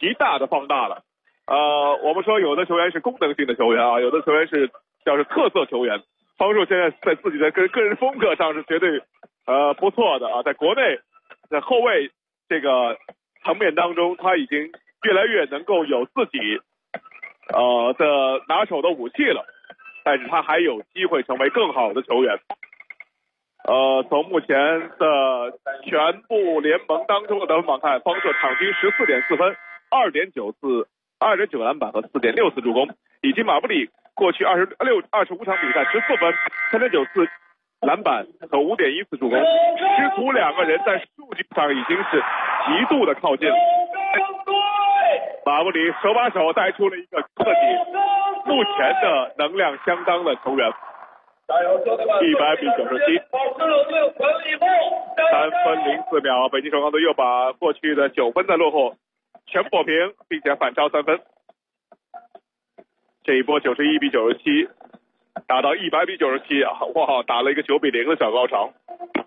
极大的放大了。我们说有的球员是功能性的球员啊，有的球员是叫是特色球员。方硕现在在自己的个人风格上是绝对不错的啊，在国内在后卫这个层面当中，他已经越来越能够有自己的拿手的武器了，但是他还有机会成为更好的球员。从目前的全部联盟当中的得分榜看，方硕场均14.4分，2.9个篮板和4.6次助攻，以及马布里过去25场比赛14分，3.9次篮板和5.1次助攻，师徒两个人在数据上已经是极度的靠近了。马布里手把手带出了一个自己目前的能量相当的球员。100比97，3分04秒，北京首钢队又把过去的9分的落后全部破平，并且反超3分。这一波91比97，打到100比97啊！哇，打了一个9比0的小高潮。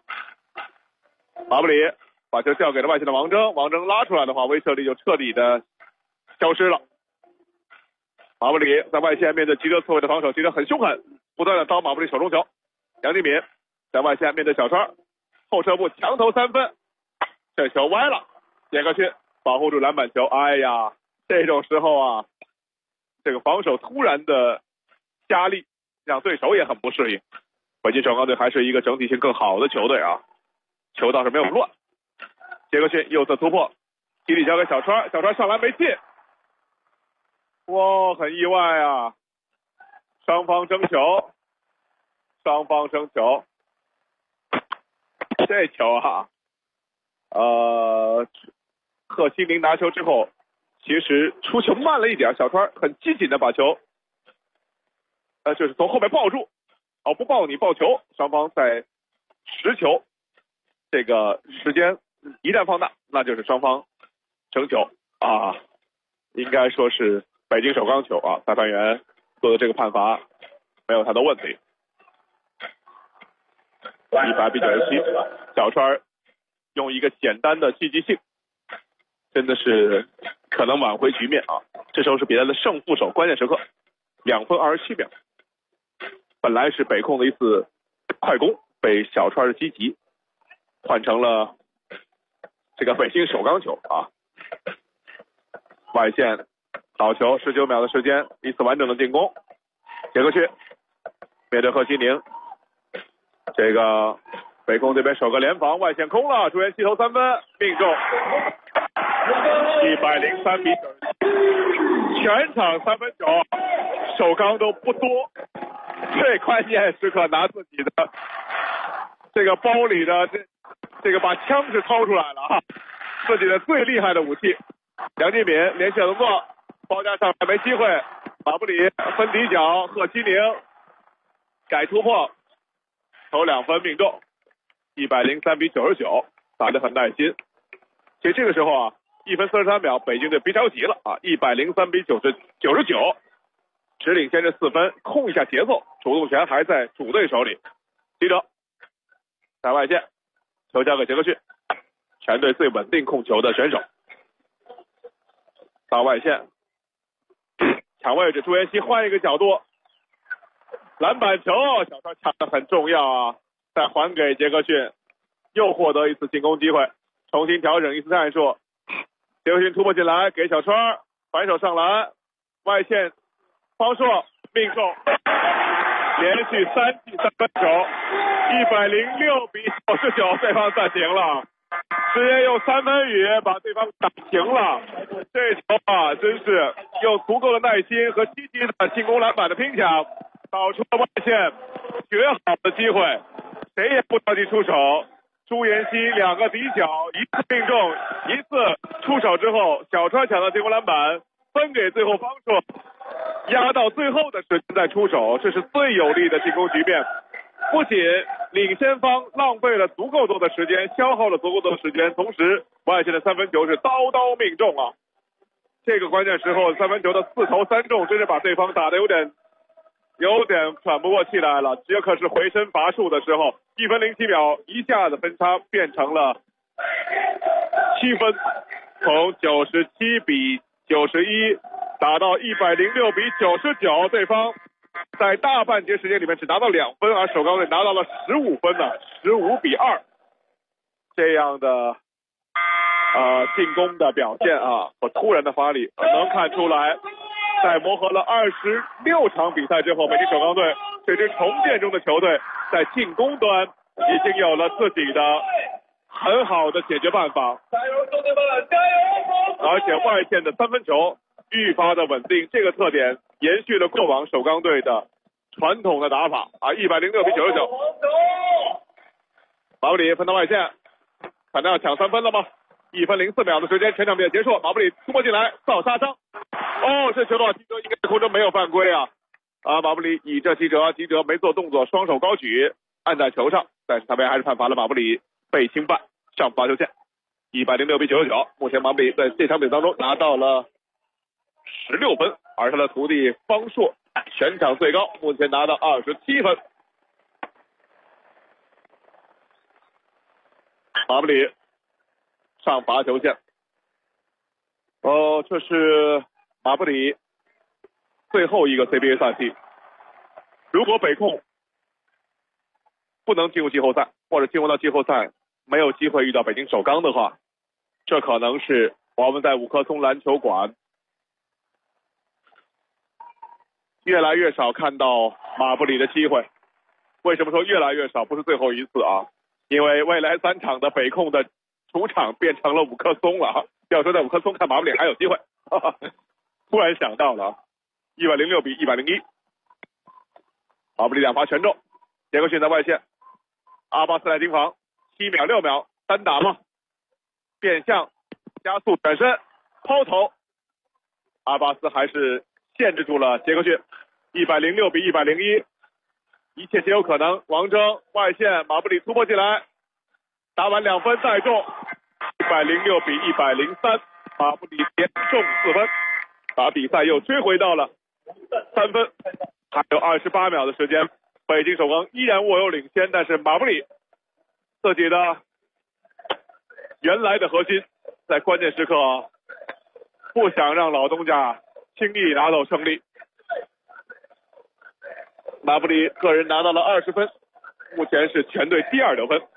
马布里把球交给了外线的王铮，王铮拉出来的话，威慑力就彻底的消失了。马布里在外线面对吉德刺猬的防守，吉德很凶狠，不断的刀马布里手中球。杨敬敏在外线面对小川，后撤步强投3分，这球歪了，杰克逊保护住篮板球。哎呀，这种时候啊，这个防守突然的加力，让对手也很不适应。北京首钢队还是一个整体性更好的球队啊，球倒是没有乱。杰克逊右侧突破，体里交给小川，小川上篮没进。哇，很意外啊！双方争球，这球啊，贺西宁拿球之后，其实出球慢了一点，小川很机警的把球，就是从后面抱住，不抱你抱球，双方在持球，这个时间一旦放大，那就是双方争球啊，应该说是北京首钢球啊，裁判员做的这个判罚没有太多问题。100比97，小川用一个简单的积极性，真的是可能挽回局面啊！这时候是比赛的胜负手关键时刻，2分27秒。本来是北控的一次快攻，被小川的积极换成了这个北京首钢球啊！外线倒球，19秒的时间，一次完整的进攻。杰克逊面对贺西宁，这个北控这边首个联防，外线空了，朱彦西投3分命中，103比97，全场3分球，首钢都不多，最关键时刻拿自己的这个包里的这个把枪是掏出来了啊，自己的最厉害的武器。杨敬敏连续动作，包夹上来没机会，马布里分底角，贺西宁改突破，投2分命中，103比99，打得很耐心。其实这个时候啊，1分43秒，北京队别着急了啊，103比99，只领先这4分，控一下节奏，主动权还在主队手里。记者在外线，球交给杰克逊，全队最稳定控球的选手。到外线抢位置，朱彦西换一个角度，篮板球，小川抢的很重要啊！再还给杰克逊，又获得一次进攻机会，重新调整一次战术。杰克逊突破进来，给小川反手上篮，外线方硕命中，连续3记3分球，106比99，对方暂停了。直接用3分雨把对方打平了，这球啊，真是用足够的耐心和积极的进攻篮板的拼抢，导出了外线绝好的机会，谁也不着急出手。朱彦西2个底角，一次命中，一次出手之后，小川抢到进攻篮板，分给最后方硕，压到最后的时间再出手，这是最有利的进攻局面。不仅领先方浪费了足够多的时间，消耗了足够多的时间，同时外线的3分球是刀刀命中啊！这个关键时候3分球的4投3中，真是把对方打得有点喘不过气来了。杰克是回身罚数的时候，1分07秒，一下子分差变成了7分，从97比 91打到106比99，对方在大半节时间里面只拿到2分，而首钢队拿到了15分呢，15比2，这样的进攻的表现啊和突然的发力，能看出来，在磨合了26场比赛之后，北京首钢队这支重建中的球队在进攻端已经有了自己的很好的解决办法，加油兄弟们，加油！而且外线的3分球愈发的稳定，这个特点延续了过往首钢队的传统的打法啊，106比99。马布里分到外线，反正要抢3分了吗？1分04秒的时间，全场比赛结束，马布里突破进来造杀伤。这球的话，吉哲应该在空中没有犯规啊。马布里倚着吉哲没做动作，双手高举按在球上，但是他们还是判罚了马布里被侵犯上罚球线。106比99，目前马布里在这场比赛当中拿到了16分，而他的徒弟方硕全场最高，目前拿到27分。马布里上罚球线，这是马布里最后一个 CBA 赛季。如果北控不能进入季后赛，或者进入到季后赛没有机会遇到北京首钢的话，这可能是我们在五棵松篮球馆越来越少看到马布里的机会。为什么说越来越少？不是最后一次啊，因为未来3场的北控的主场变成了五棵松了啊。要说在五棵松看马布里还有机会，突然想到了106比101，马布里2罚全中，杰克逊在外线，阿巴斯来盯防，7秒6秒单打吗？变向加速转身抛投，阿巴斯还是限制住了杰克逊。106比101，一切皆有可能。王铮外线，马布里突破进来，打完2分再中，106比103，马布里连中4分，把比赛又追回到了3分。还有28秒的时间，北京首钢依然握有领先，但是马布里自己的原来的核心在关键时刻不想让老东家轻易拿走胜利。马布里个人拿到了20分，目前是全队第2得分。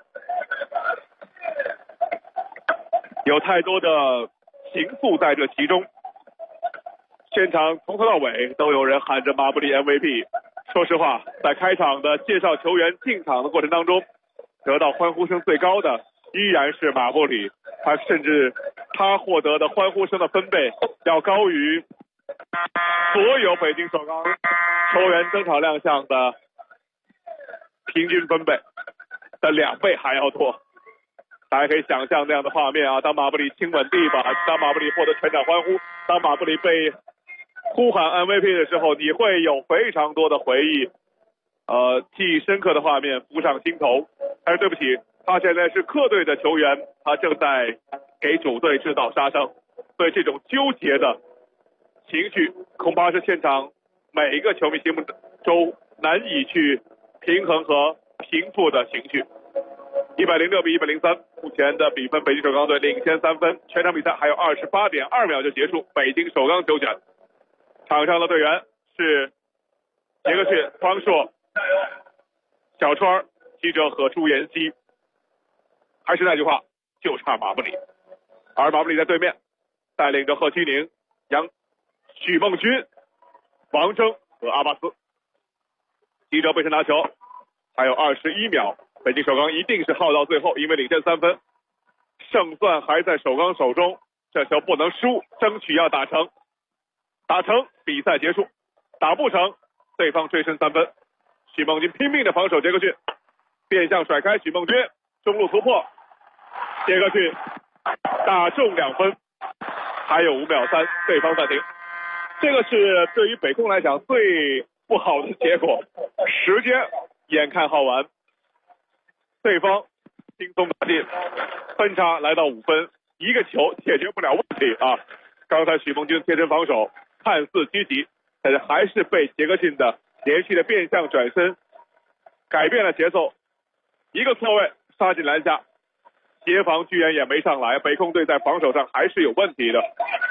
有太多的情愫在这其中，现场从头到尾都有人喊着马布里 MVP。说实话，在开场的介绍球员进场的过程当中，得到欢呼声最高的依然是马布里，甚至他获得的欢呼声的分贝要高于所有北京首钢球员登场亮相的平均分贝的2倍还要多。大家可以想象那样的画面啊，当马布里亲吻地板，当马布里获得全场欢呼，当马布里被呼喊 MVP 的时候，你会有非常多的回忆，记忆深刻的画面浮上心头。但是对不起，他现在是客队的球员，他正在给主队制造杀伤，所以这种纠结的情绪恐怕是现场每一个球迷心目中难以去平衡和平复的情绪。106比103，目前的比分北京首钢队领先3分，全场比赛还有28.2秒就结束，北京首钢球权。场上的队员是杰克逊、方硕、小川、记者和朱妍希。还是那句话，就差马布里。而马布里在对面带领着贺基宁、许梦军、王铮和阿巴斯。记者背身拿球，还有21秒，北京首钢一定是耗到最后，因为领先3分，胜算还在首钢手中，这球不能输，争取要打成，打成比赛结束，打不成对方追身3分。许梦军拼命的防守杰克逊，变向甩开许梦军，中路突破，杰克逊打中2分，还有5秒3，对方暂停。这个是对于北控来讲最不好的结果，时间眼看耗完，对方轻松打进，分差来到5分，一个球解决不了问题啊！刚才许梦军贴身防守看似积极，但是还是被杰克逊的连续的变向转身改变了节奏，一个错位杀进篮下，协防居然也没上来，北控队在防守上还是有问题的。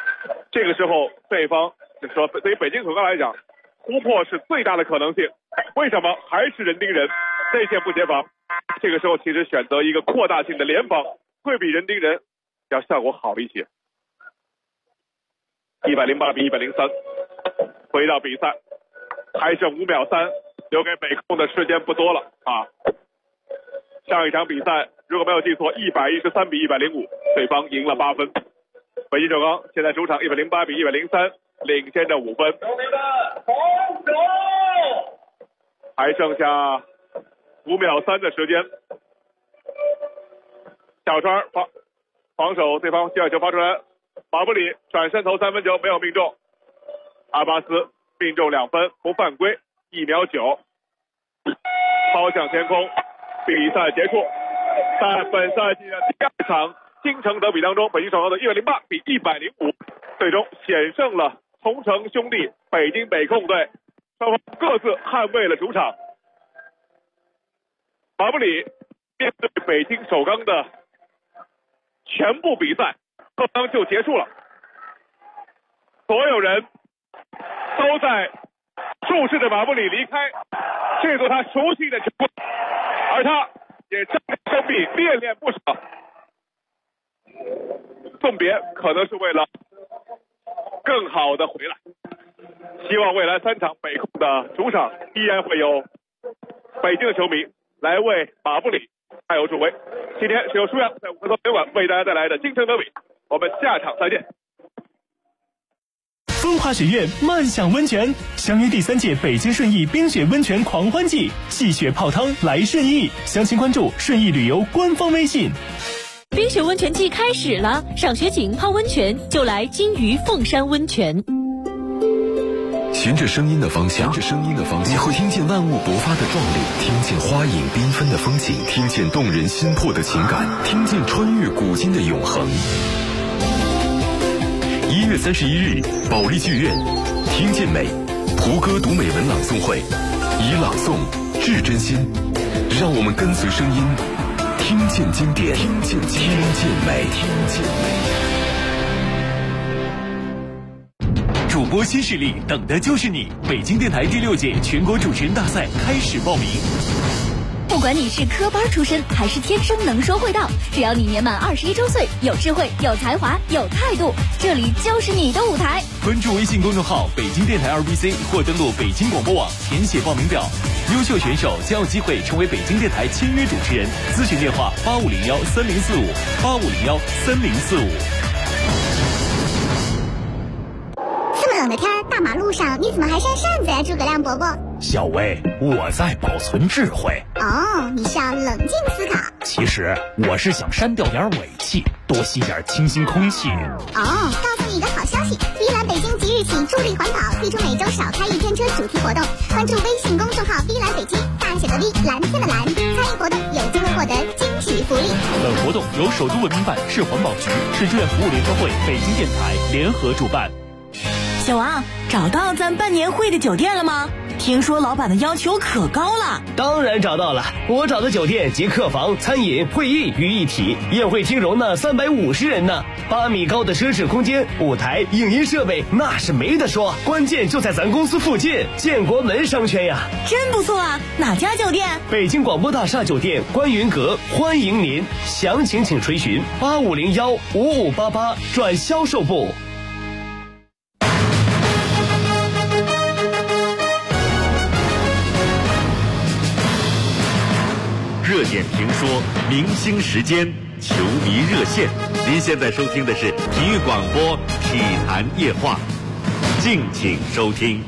这个时候对方就是说对于北京首钢来讲，突破是最大的可能性。为什么？还是人盯人，内线不协防。这个时候其实选择一个扩大性的联防，会比人盯人要效果好一些。108比103，回到比赛，还剩5秒3，留给北控的时间不多了啊。上一场比赛如果没有记错，113比105，对方赢了8分。北京首钢现在主场108比103，领先着5分。还剩下5秒3的时间。小川防守对方接球发出来，马布里转身投3分球没有命中，阿巴斯命中2分不犯规，1秒9，抛向天空。比赛结束。在本赛季的第2场京城德比当中，北京首钢的108比105最终险胜了同城兄弟北京北控队，双方各自捍卫了主场。马布里面对北京首钢的全部比赛刚刚就结束了，所有人都在注视着马布里离开这座他熟悉的球场，而他也仗着生命恋不少。送别可能是为了更好的回来，希望未来3场北控的主场依然会有北京的球迷来为马布里加油助威。今天是由舒阳在5分钟酒馆为大家带来的京城德比，我们下场再见。 风华雪苑漫享温泉，相约第3届北京顺义冰雪温泉狂欢季，戏雪泡汤来顺义，详情关注顺义旅游官方微信。 冰雪温泉季开始了，赏雪景泡温泉就来金鱼凤山温泉。 循着声音的方向，你会听见万物勃发的壮丽，听见花影缤纷的风景，听见动人心魄的情感，听见穿越古今的永恒。1月31日，保利剧院，听见美，胡歌读美文朗诵会，以朗诵致真心，让我们跟随声音，听见经典，听见美。 主播新势力，等的就是你！北京电台第6届全国主持人大赛开始报名。 不管你是科班出身还是天生能说会道，只要你年满21周岁，有智慧、有才华、有态度，这里就是你的舞台。 关注微信公众号北京电台2BC 或登录北京广播网填写报名表，优秀选手将有机会成为北京电台签约主持人。咨询电话8501304585013045。 这么冷的天，大马路上你怎么还扇扇子呀，诸葛亮伯伯？ 小薇，我在保存智慧。 哦，你是要冷静思考。 其实我是想删掉点尾气，多吸点清新空气。 哦，告诉你一个好消息，碧蓝北京即日起助力环保，推出每周少开1天车主题活动。关注微信公众号碧蓝北京，大写的 V， 蓝色的蓝，参与活动有机会获得惊喜福利。 本活动由首都文明办、市环保局、市志愿服务联合会、北京电台联合主办。 小王，找到咱办年会的酒店了吗？听说老板的要求可高了。 当然找到了，我找的酒店集客房、餐饮、会议于一体，宴会厅容纳350人呢，8米高的奢侈空间，舞台、影音设备那是没得说，关键就在咱公司附近，建国门商圈呀。 真不错啊，哪家酒店？ 北京广播大厦酒店观云阁，欢迎您，详情请垂询85015588转销售部。 热点评说，明星时间，球迷热线。您现在收听的是体育广播体坛夜话，敬请收听。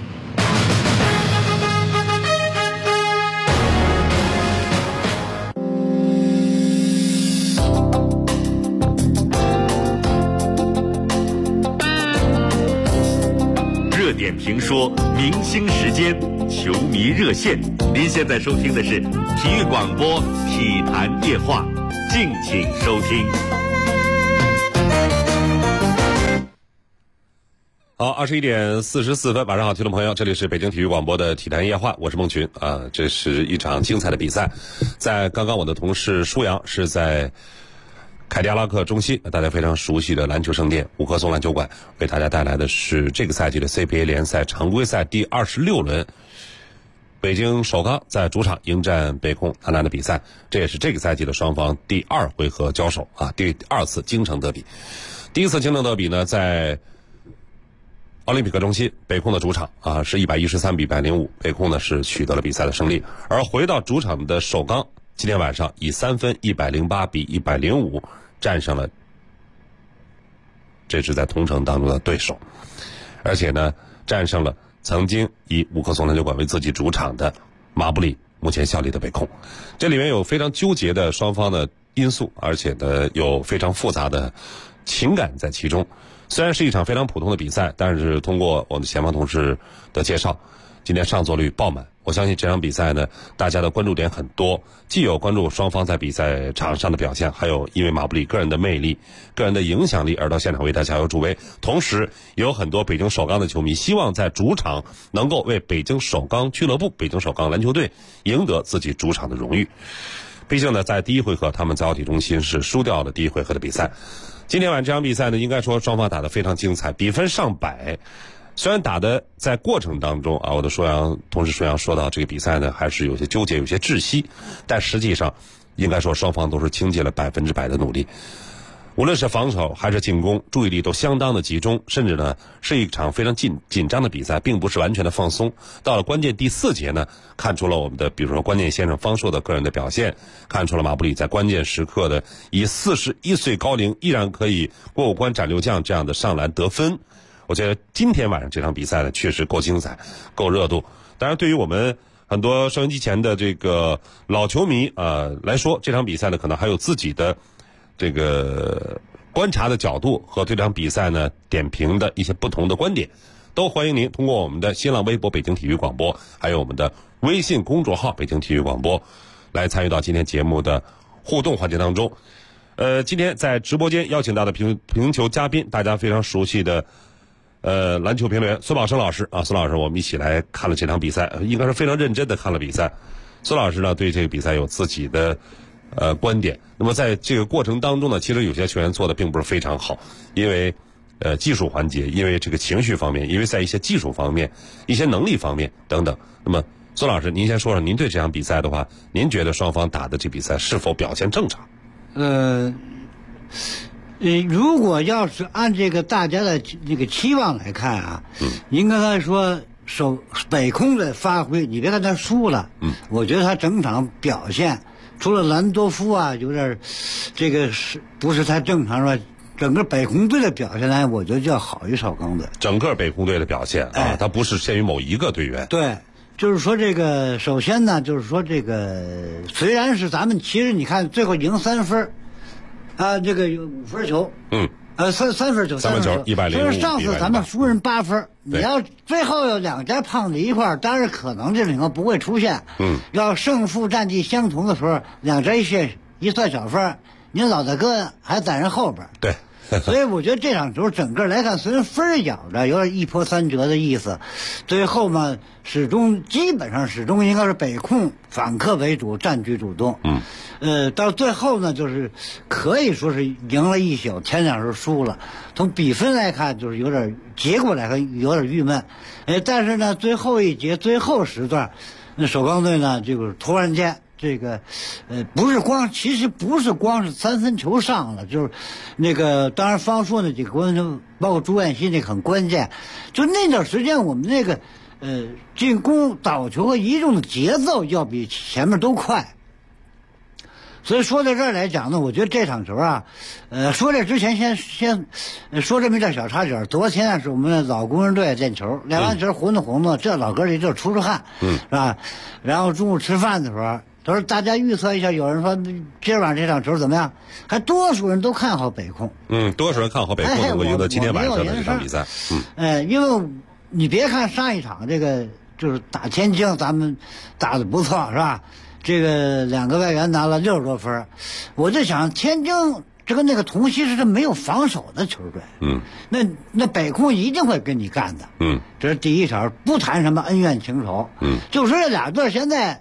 热点评说，明星时间，球迷热线。您现在收听的是体育广播体坛夜话，敬请收听。 好，21点44分，晚上好，听众朋友，这里是北京体育广播的体坛夜话，我是孟群啊。这是一场精彩的比赛，在刚刚我的同事舒阳是在凯迪拉克中心，大家非常熟悉的篮球圣殿五棵松篮球馆，为大家带来的是这个赛季的 CBA 联赛常规赛第26轮，北京首钢在主场迎战北控男篮的比赛，这也是这个赛季的双方第2回合交手啊，第2次京城德比。第1次京城德比呢，在奥林匹克中心，北控的主场啊是113比105，北控呢是取得了比赛的胜利，而回到主场的首钢今天晚上以3分108比105战胜了这是在同城当中的对手，而且呢战胜了曾经以五棵松篮球馆为自己主场的马布里目前效力的北控。这里面有非常纠结的双方的因素，而且呢有非常复杂的情感在其中。虽然是一场非常普通的比赛，但是通过我们前方同事的介绍，今天上座率爆满。我相信这场比赛呢，大家的关注点很多，既有关注双方在比赛场上的表现，还有因为马布里个人的魅力、个人的影响力而到现场为他加油助威。同时，也有很多北京首钢的球迷希望在主场能够为北京首钢俱乐部、北京首钢篮球队赢得自己主场的荣誉。毕竟呢，在第1回合他们在奥体中心是输掉了第1回合的比赛。今天晚上这场比赛呢，应该说双方打得非常精彩，比分上百。虽然打的在过程当中啊，我的同事说阳说到这个比赛呢，还是有些纠结，有些窒息，但实际上应该说双方都是倾尽了100%的努力。无论是防守还是进攻，注意力都相当的集中，甚至呢是一场非常紧张的比赛，并不是完全的放松。到了关键第4节呢，看出了我们的比如说关键先生方硕的个人的表现，看出了马布里在关键时刻的以41岁高龄依然可以过关斩六将这样的上篮得分。我觉得今天晚上这场比赛呢确实够精彩，够热度。当然对于我们很多收音机前的这个老球迷来说，这场比赛呢可能还有自己的这个观察的角度和对这场比赛呢点评的一些不同的观点，都欢迎您通过我们的新浪微博北京体育广播，还有我们的微信公众号北京体育广播来参与到今天节目的互动环节当中。今天在直播间邀请到的评球嘉宾，大家非常熟悉的篮球评论员孙宝生老师啊，孙老师我们一起来看了这场比赛，应该是非常认真的看了比赛。孙老师呢对这个比赛有自己的观点。那么在这个过程当中呢，其实有些球员做的并不是非常好，因为技术环节，因为这个情绪方面，因为在一些技术方面、一些能力方面等等。那么孙老师，您先说说您对这场比赛的话，您觉得双方打的这比赛是否表现正常？ 如果要是按这个大家的这个期望来看啊，您刚才说北控的发挥，你别看他输了，我觉得他整场表现除了兰多夫啊有点这个是不是太正常是吧？整个北控队的表现呢，我觉得就要好于首钢队。整个北控队的表现啊，他不是限于某一个队员。对。就是说这个，首先呢，就是说这个，虽然是咱们其实你看最后赢3分，这个有5分球，三分球，105。就是上次咱们输人8分，你要最后有2家胖子一块儿，当然可能这里头不会出现。要胜负战绩相同的时候，2家一算小分，您老大哥还在人后边。对。所以我觉得这场球整个来看，虽然分咬着有点一波三折的意思，最后嘛基本上始终应该是北控反客为主，占据主动。到最后呢，就是可以说是赢了一宿，前2时输了。从比分来看，就是有点结果来看有点郁闷。但是呢，最后一节最后时段，那首钢队呢，这个突然间。这个，其实不是光是3分球上了，就是那个，当然方硕那几个关球，包括朱彦西那个很关键，就那段时间我们那个，进攻倒球和移动的节奏要比前面都快。所以说到这儿来讲呢，我觉得这场球啊，说这之前先说这么一点小插曲。昨天是我们的老工人队练球，练完球混动，这老哥里就出汗，是吧？然后中午吃饭的时候。都是大家预测一下，有人说今晚这场球怎么样？还多数人都看好北控。多数人看好北控能够赢得今天晚上的这场比赛。因为你别看上一场这个就是打天津，咱们打得不错是吧？这个2个外援拿了60多分，我就想天津这个那个同曦是没有防守的球队。那北控一定会跟你干的。这是第一场，不谈什么恩怨情仇。就说这俩队现在。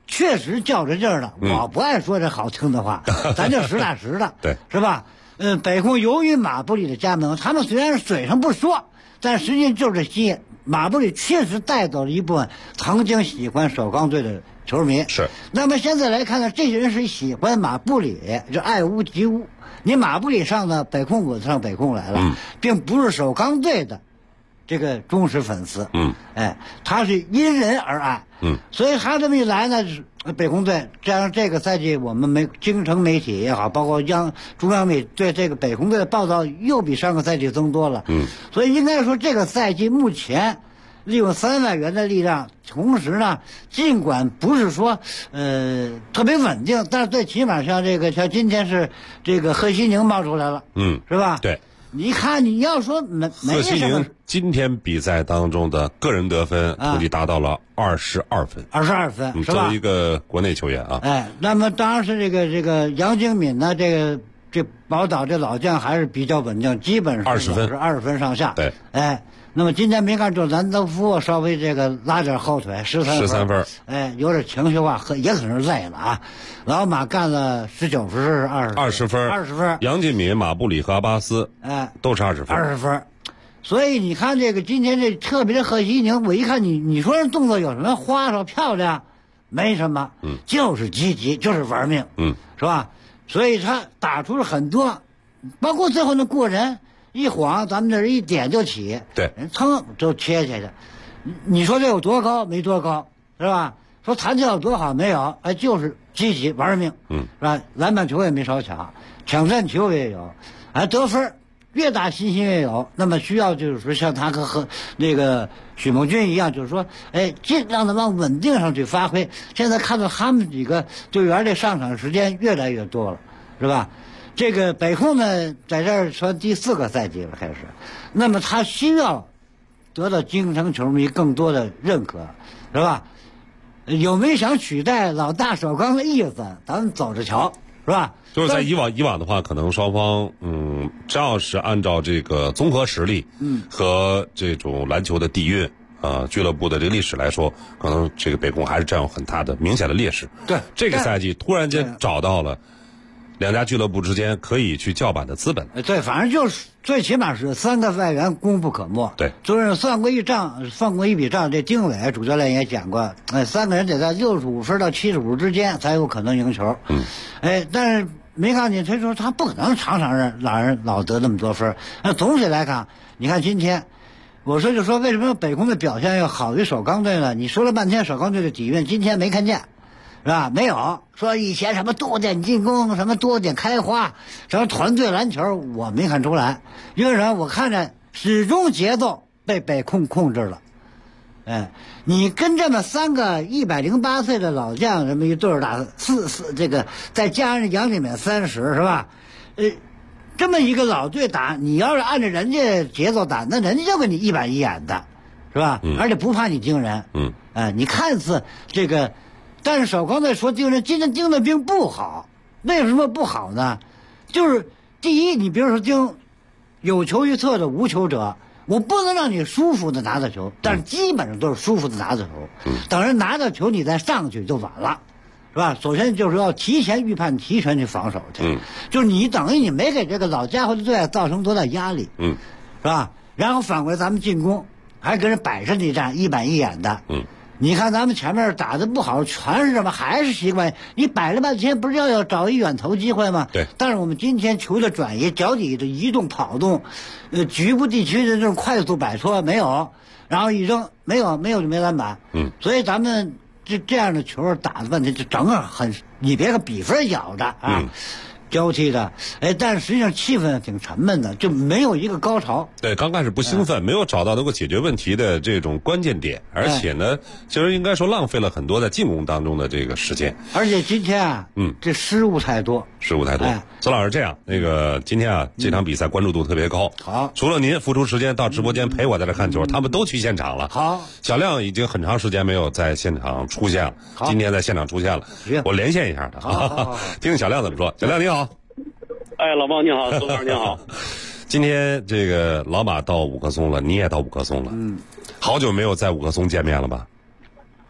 确实较着劲儿了。我不爱说这好听的话，咱就实打实的， 对， 是吧？北控由于马布里的加盟，他们虽然嘴上不说，但实际就是吸马布里确实带走了一部分曾经喜欢首钢队的球迷。 是。那么现在来看呢，这些人是喜欢马布里，就爱屋及乌。你马布里上的北控，我上北控来了，并不是首钢队的这个忠实粉丝。他是因人而爱。所以他这么一来呢，北控队加上这个赛季我们京城媒体也好，包括中央媒体对这个北控队的报道又比上个赛季增多了。所以应该说这个赛季目前利用3万元的力量，同时呢，尽管不是说特别稳定，但是最起码像今天是这个贺西宁冒出来了，是吧？ 对。 你看，你要说没贺西宁今天比赛当中的个人得分统计达到了22分 ，22分是吧？ 作为一个国内球员啊， 那么当然是这个杨敬敏呢，这宝岛这老将还是比较稳定，基本上 20分是20分上下。 对， 那么今天没看中兰德夫稍微这个拉点后腿，13分，有点情绪化，也可能是累了啊。老马干了19分是20分， 杨敬敏、马布里和阿巴斯，都是20分。 所以你看这个今天这特别的贺西宁，我一看你说这动作有什么花哨漂亮？没什么，就是积极，就是玩命，是吧？所以他打出了很多，包括最后那过人。一晃，咱们这一点就起， 对， 人噌就切下去。你说这有多高？没多高，是吧？说弹跳有多好？没有，就是积极玩命，是吧？篮板球也没少抢，抢占球也有，得分越打信心越有。那么需要就是说像他和那个许梦军一样，就是说，尽量的往稳定上去发挥。现在看到他们几个队员的上场时间越来越多了，是吧？这个北控呢，在这儿算第4个赛季了，开始，那么他需要得到京城球迷更多的认可，是吧？有没有想取代老大首钢的意思？咱们走着瞧，是吧？ 就是在以往的话，可能双方只要是按照这个综合实力，和这种篮球的底蕴俱乐部的这个历史来说，可能这个北控还是占有很大的明显的劣势。 对， 这个赛季突然间找到了两家俱乐部之间可以去叫板的资本。 对，反正就是最起码是3个外援功不可没。 对， 就是算过一笔账，这丁伟主教练也讲过，3个人得在65分到75之间才有可能赢球。但是没看见他说他不可能场老得那么多分。那总体来看，你看今天，我说就说为什么北控的表现要好于首钢队呢？你说了半天首钢队的底蕴，今天没看见。是吧？没有说以前什么多点进攻，什么多点开花，什么团队篮球，我没看出来。因为什么？我看着始终节奏被北控控制了。你跟这么3个108岁的老将这么一对打这个再加上杨敬敏30是吧？这么一个老队打，你要是按照人家节奏打，那人家就跟你一板一眼的，是吧？而且不怕你惊人。你看似这个。但是首钢队说盯人，今天盯的并不好，为什么不好呢？就是第一，你比如说盯有球一侧的无球者，我不能让你舒服的拿到球，但是基本上都是舒服的拿到球。等人拿到球，你再上去就晚了，是吧？首先就是要提前预判，提前去防守去。就是你等于你没给这个老家伙的队造成多大压力，是吧？然后反过来咱们进攻，还跟人摆上一站，一板一眼的。你看咱们前面打的不好，全是什么？还是习惯你摆了半天，不是要找一远投机会吗？ 对。 但是我们今天球的转移、脚底的移动、跑动，局部地区的这种快速摆脱没有，然后一扔没有就没篮板。所以咱们这样的球打的半天，就整个你别个比分咬着啊。交替的，但是实际上气氛挺沉闷的，就没有一个高潮。 对，刚开始不兴奋，没有找到能够解决问题的这种关键点，而且呢，其实应该说浪费了很多在进攻当中的这个时间。 而且今天啊，这失误太多。 曾老师，这样，今天这场比赛关注度特别高。 好， 除了您付出时间到直播间陪我在这看球，他们都去现场了。 好， 小亮已经很长时间没有在现场出现了，今天在现场出现了，我连线一下他。 好， 听听小亮怎么说。小亮你好。 老包你好，周老师你好。 今天这个老马到五棵松了，你也到五棵松了。好久没有在五棵松见面了吧？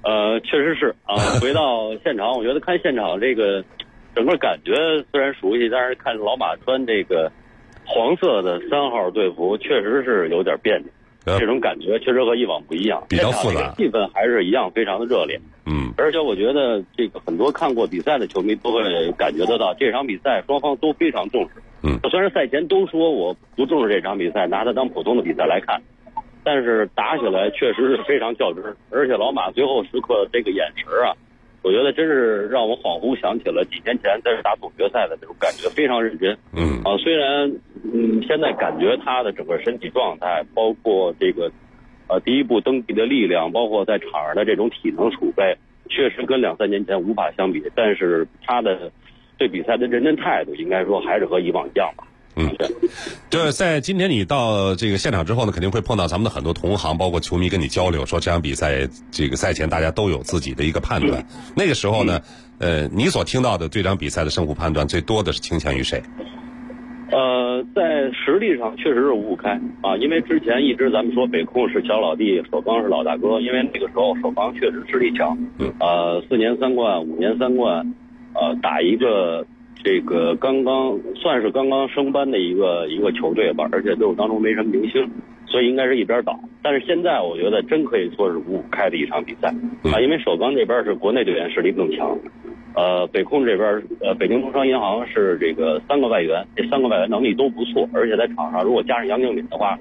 确实是啊。回到现场，我觉得看现场这个整个感觉虽然熟悉，但是看老马穿这个黄色的3号队服，确实是有点别扭。这种感觉确实和以往不一样， 比较复杂， 气氛还是一样非常的热烈。而且我觉得这个很多看过比赛的球迷都会感觉得到，这场比赛双方都非常重视。虽然赛前都说我不重视这场比赛，拿它当普通的比赛来看，但是打起来确实是非常较真。而且老马最后时刻这个眼神啊，我觉得真是让我恍惚想起了几年前在这打总决赛的那种感觉，非常认真。虽然现在感觉他的整个身体状态，包括这个第一步登地的力量，包括在场上的这种体能储备，确实跟2-3年前无法相比。但是他的对比赛的认真态度，应该说还是和以往一样吧。 就是在今天你到这个现场之后呢，肯定会碰到咱们的很多同行，包括球迷跟你交流，说这场比赛这个赛前大家都有自己的一个判断。那个时候呢，你所听到的这场比赛的胜负判断最多的是倾向于谁？ 在实力上确实是五五开啊，因为之前一直咱们说北控是小老弟，首钢是老大哥，因为那个时候首钢确实实力强，4年3冠，5年3冠，打一个这个算是刚刚升班的一个球队吧，而且队伍当中没什么明星，所以应该是一边倒。但是现在我觉得真可以说是五五开的一场比赛啊，因为首钢这边是国内队员实力更强。北控这边北京工商银行是这个3个外援，这3个外援能力都不错，而且在场上如果加上杨敬敏的话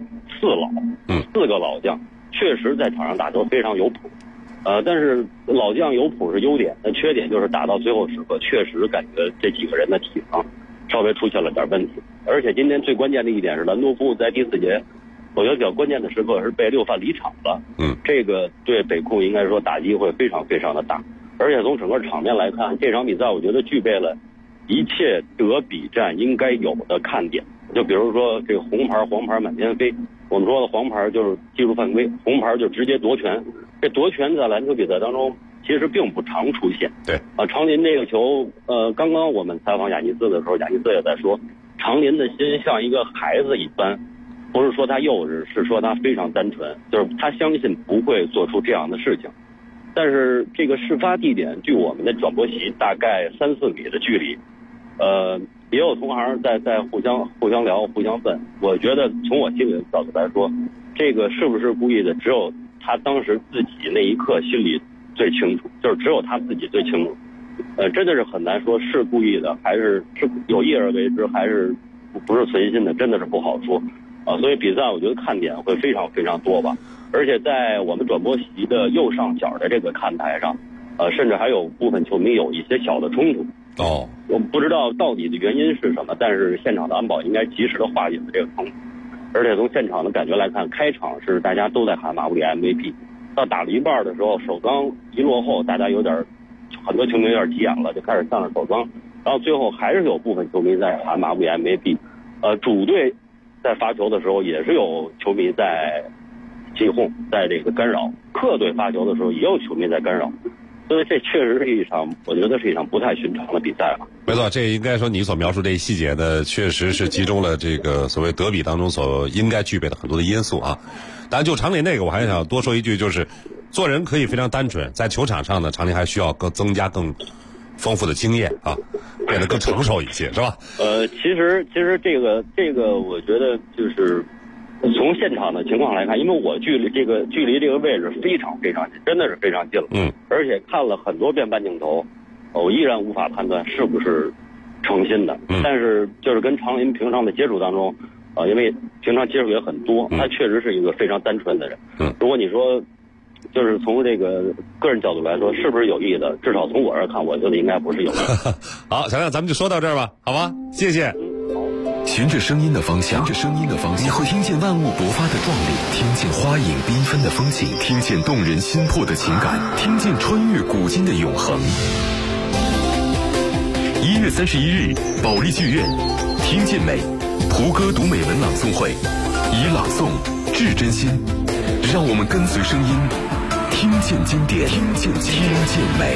，4个老将确实在场上打得非常有谱。但是老将有谱是优点，那缺点就是打到最后时刻，确实感觉这几个人的体能稍微出现了点问题。而且今天最关键的一点是兰多夫在第4节，我觉得比较关键的时刻是被6犯离场了。这个对北控应该说打击会非常非常的大。而且从整个场面来看，这场比赛我觉得具备了一切德比战应该有的看点。就比如说这个红牌黄牌满天飞，我们说的黄牌就是技术犯规，红牌就直接夺权。这夺权在篮球比赛当中其实并不常出现。 对长林这个球，刚刚我们采访亚尼斯的时候，亚尼斯也在说，长林的心像一个孩子一般，不是说他幼稚，是说他非常单纯，就是他相信不会做出这样的事情。但是这个事发地点距我们的转播席大概3-4米的距离，也有同行在互相聊互相问。我觉得从我心里的角度来说，这个是不是故意的，只有他当时自己那一刻心里最清楚，就是只有他自己最清楚。真的是很难说是故意的，还是有意而为之，还是不是存心的，真的是不好说所以比赛我觉得看点会非常非常多吧。而且在我们转播席的右上角的这个看台上，甚至还有部分球迷有一些小的冲突。我不知道到底的原因是什么，但是现场的安保应该及时的化解了这个冲突。而且从现场的感觉来看，开场是大家都在喊马布里 MVP， 到打了一半的时候，首钢一落后，大家很多球迷有点急眼了，就开始向着首钢，然后最后还是有部分球迷在喊马布里 MVP。主队在发球的时候也是有球迷在起哄，在这个干扰，客队发球的时候也有球迷在干扰，所以这确实是一场，我觉得是一场不太寻常的比赛吧。 没错，这应该说你所描述这一细节呢，确实是集中了这个所谓德比当中所应该具备的很多的因素啊。当然就长林那个，我还想多说一句，就是做人可以非常单纯，在球场上呢，长林还需要增加更丰富的经验啊，变得更成熟一些，是吧？ 其实这个我觉得就是从现场的情况来看，因为我距离这个位置非常非常近，真的是非常近了。而且看了很多遍半镜头，我依然无法判断是不是诚心的。但是就是跟长林平常的接触当中，因为平常接触也很多，他确实是一个非常单纯的人。如果你说就是从这个个人角度来说，是不是有意的？至少从我这儿看，我觉得应该不是有意的。 好，小亮，咱们就说到这儿吧，好吧？谢谢。 循着声音的方向，你会听见万物勃发的壮丽，听见花影缤纷的风景，听见动人心魄的情感，听见穿越古今的永恒。1月31日，保利剧院，听见美，胡歌读美文朗诵会，以朗诵致真心，让我们跟随声音，听见经典，听见美。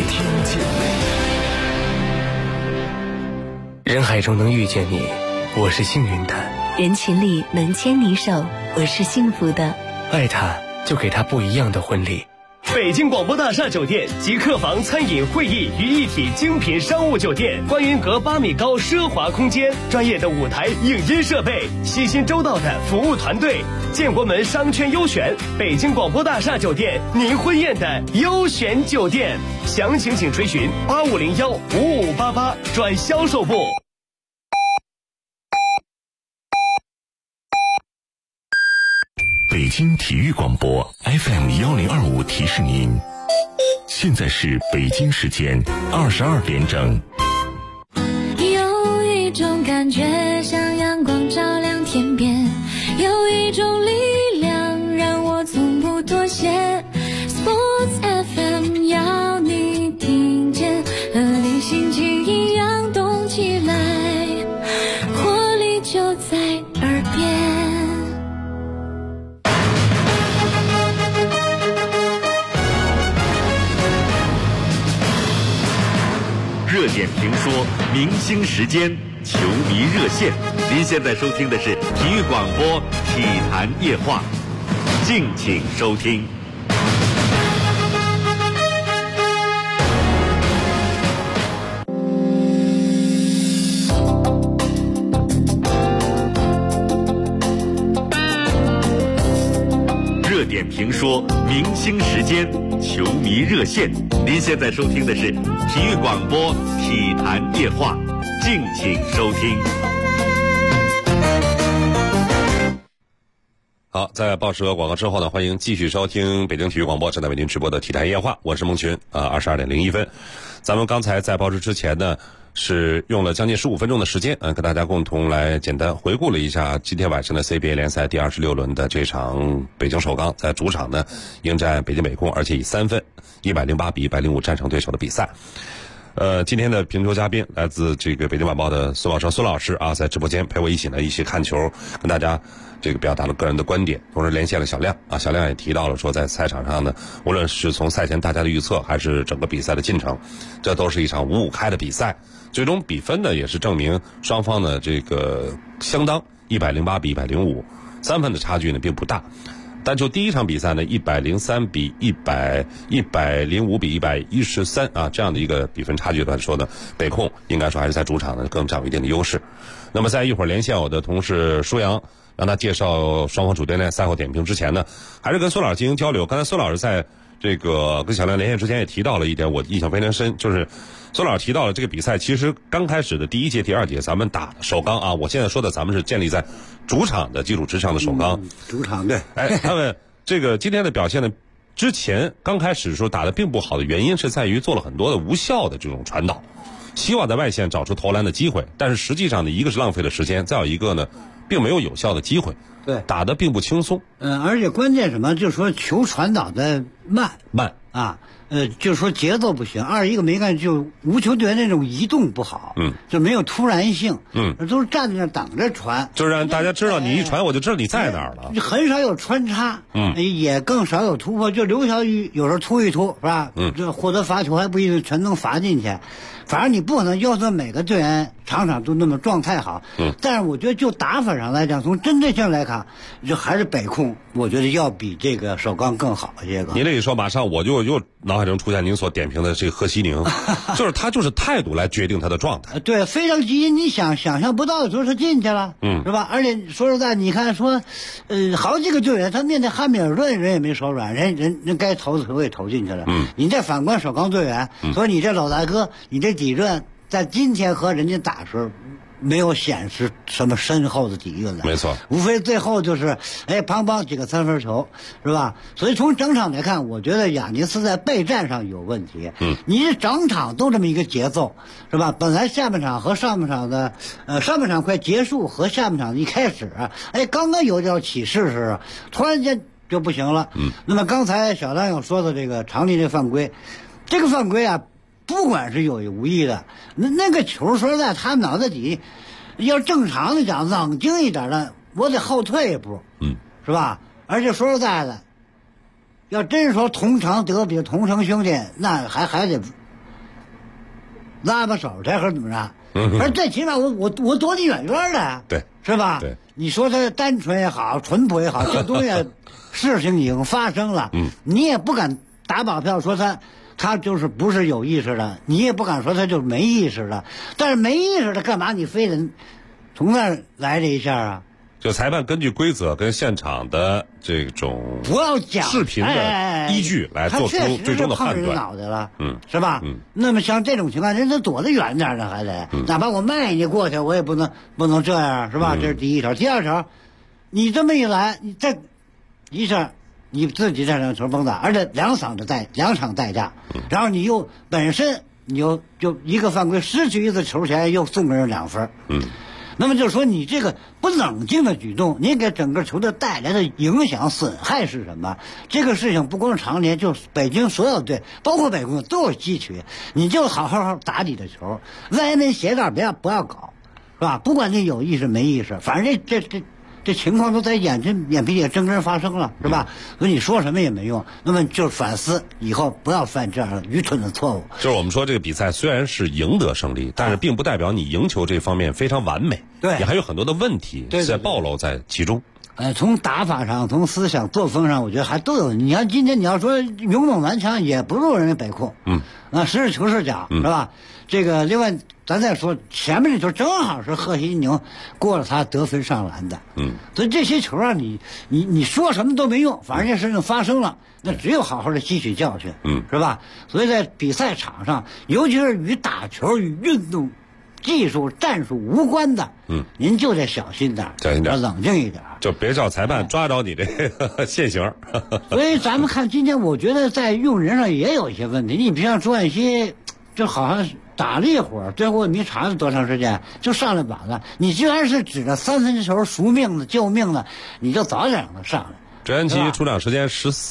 人海中能遇见你，我是幸运的； 人群里能牵你手，我是幸福的。 爱他，就给他不一样的婚礼。 北京广播大厦酒店集客房、餐饮、会议于一体精品商务酒店，观云阁8米高奢华空间，专业的舞台影音设备，细心周到的服务团队。建国门商圈优选，北京广播大厦酒店，您婚宴的优选酒店。详情请垂询85015588转销售部。 北京体育广播 FM1025提示您，现在是北京时间22点整。 有一种感觉像阳光照亮天边，有一种力量让我从不妥协。Sports FM 要你听见，和你心情一样动起来，活力就在耳边。 热点评说，明星时间，球迷热线。您现在收听的是体育广播体坛夜话，敬请收听。热点评说，明星时间，球迷热线。您现在收听的是体育广播体坛夜话，敬请收听。 好，在报时和广告之后呢，欢迎继续收听北京体育广播正在为您直播的体坛夜话，我是孟群22点01分。咱们刚才在报时之前呢，是用了将近15分钟的时间，跟大家共同来简单回顾了一下今天晚上的 CBA 联赛第26轮的这场北京首钢在主场呢迎战北京北控，而且以3分108比105战胜对手的比赛。今天的评球嘉宾来自这个北京晚报的孙宝成孙老师在直播间陪我一起呢一起看球，跟大家这个表达了个人的观点，同时连线了小亮小亮也提到了说，在赛场上呢，无论是从赛前大家的预测，还是整个比赛的进程，这都是一场5-5开的比赛。最终比分呢，也是证明双方的这个相当108比105，3分的差距呢并不大。但就第一场比赛呢，103比105比113这样的一个比分差距来说呢，北控应该说还是在主场呢更占有一定的优势。那么在一会儿连线我的同事舒阳，让他介绍双方主教练赛后点评之前呢，还是跟孙老师进行交流。刚才孙老师在这个跟小亮连线之前也提到了一点，我印象非常深，就是孙老师提到了这个比赛其实刚开始的第一节、第二节咱们打的首钢我现在说的咱们是建立在主场的基础之上的首钢， 主场对。 他们这个今天的表现呢，之前刚开始说打得并不好的原因是在于做了很多的无效的这种传导，希望在外线找出投篮的机会，但是实际上呢，一个是浪费了时间，再有一个呢，并没有有效的机会， 对， 打得并不轻松。 而且关键什么，就是说球传导的慢就是说节奏不行。二一个没干，就无球队员那种移动不好，就没有突然性，都是站在那等着传， 就让大家知道你一传我就知道你在哪儿了， 很少有穿插，也更少有突破。就刘晓宇有时候突一突是吧？这获得罚球还不一定全能罚进去，反正你不可能要求每个队员场场都那么状态好，但是我觉得就打法上来讲，从针对性来看，就还是北控，我觉得要比这个首钢更好一些个。 您这一说，马上我就又脑海中出现您所点评的这个贺西宁，就是他就是态度来决定他的状态。 对，非常积极，你想象不到的时候他进去了，是吧？而且说实在，你看说，好几个队员他面对汉密尔顿人也没手软，人该投的球也投进去了。你再反观首钢队员，所以你这老大哥，你这底蕴在今天和人家打的时候，没有显示什么深厚的底蕴了。 没错， 无非最后就是砰几个3分球，是吧？所以从整场来看，我觉得亚尼斯在备战上有问题。你这整场都这么一个节奏，是吧？本来下半场和上半场的上半场快结束和下半场一开始，刚刚有点起势似的，突然间就不行了。那么刚才小亮有说的这个长林这犯规，这个犯规不管是有意无意的，那个球说实在，他脑袋底要正常的讲，冷静一点的，我得后退一步，是吧？而且说实在的，要真是说同城德比同城兄弟，那还得拉把手才或者怎么着？而最起码我躲你远远的， 对， 是吧？ 对， 你说他单纯也好，淳朴也好，这东西事情已经发生了，你也不敢打保票说他就是不是有意识的，你也不敢说他就没意识的。但是没意识的干嘛你非得从那儿来这一下啊？ 就裁判根据规则跟现场的这种不要讲视频的依据来做出最终的判断。他确实是碰人脑袋了，是吧？那么像这种情况，人家躲得远点呢，还得，哪怕我迈你过去，我也不能这样，是吧？这是第一条。第二条，你这么一来，你这一下你自己这场球甭打，而且两场代价，然后你又本身你就一个犯规失去一次球权，又送给人2分，那么就是说你这个不冷静的举动，你给整个球队带来的影响损害是什么？这个事情不光是常年，就北京所有队，包括北工都有汲取。你就好好打你的球，歪门邪道不要搞，是吧？不管你有意识没意识，反正这情况都在眼皮底真发生了，是吧？所以你说什么也没用。那么就反思以后不要犯这样的愚蠢的错误。 就是我们说这个比赛虽然是赢得胜利，但是并不代表你赢球这方面非常完美， 对， 也还有很多的问题在暴露在其中。 从打法上，从思想作风上，我觉得还都有。你看今天你要说勇猛顽强，也不如人家北控，实事求是讲，是吧？这个另外咱再说前面这球正好是贺新宁过了他得分上篮的，所以这些球啊，你说什么都没用，反正这事情发生了，那只有好好的吸取教训，是吧？所以在比赛场上，尤其是与打球与运动技术战术无关的，您就得小心点，要冷静一点， 就别找裁判抓着你这个现行。 所以咱们看今天，我觉得在用人上也有一些问题。你比如像朱彦西，就好像打了一会儿，最后没查了多长时间就上来晚了。你居然是指着3分球赎命的救命的，你就早点让他上来。 朱彦西出场时间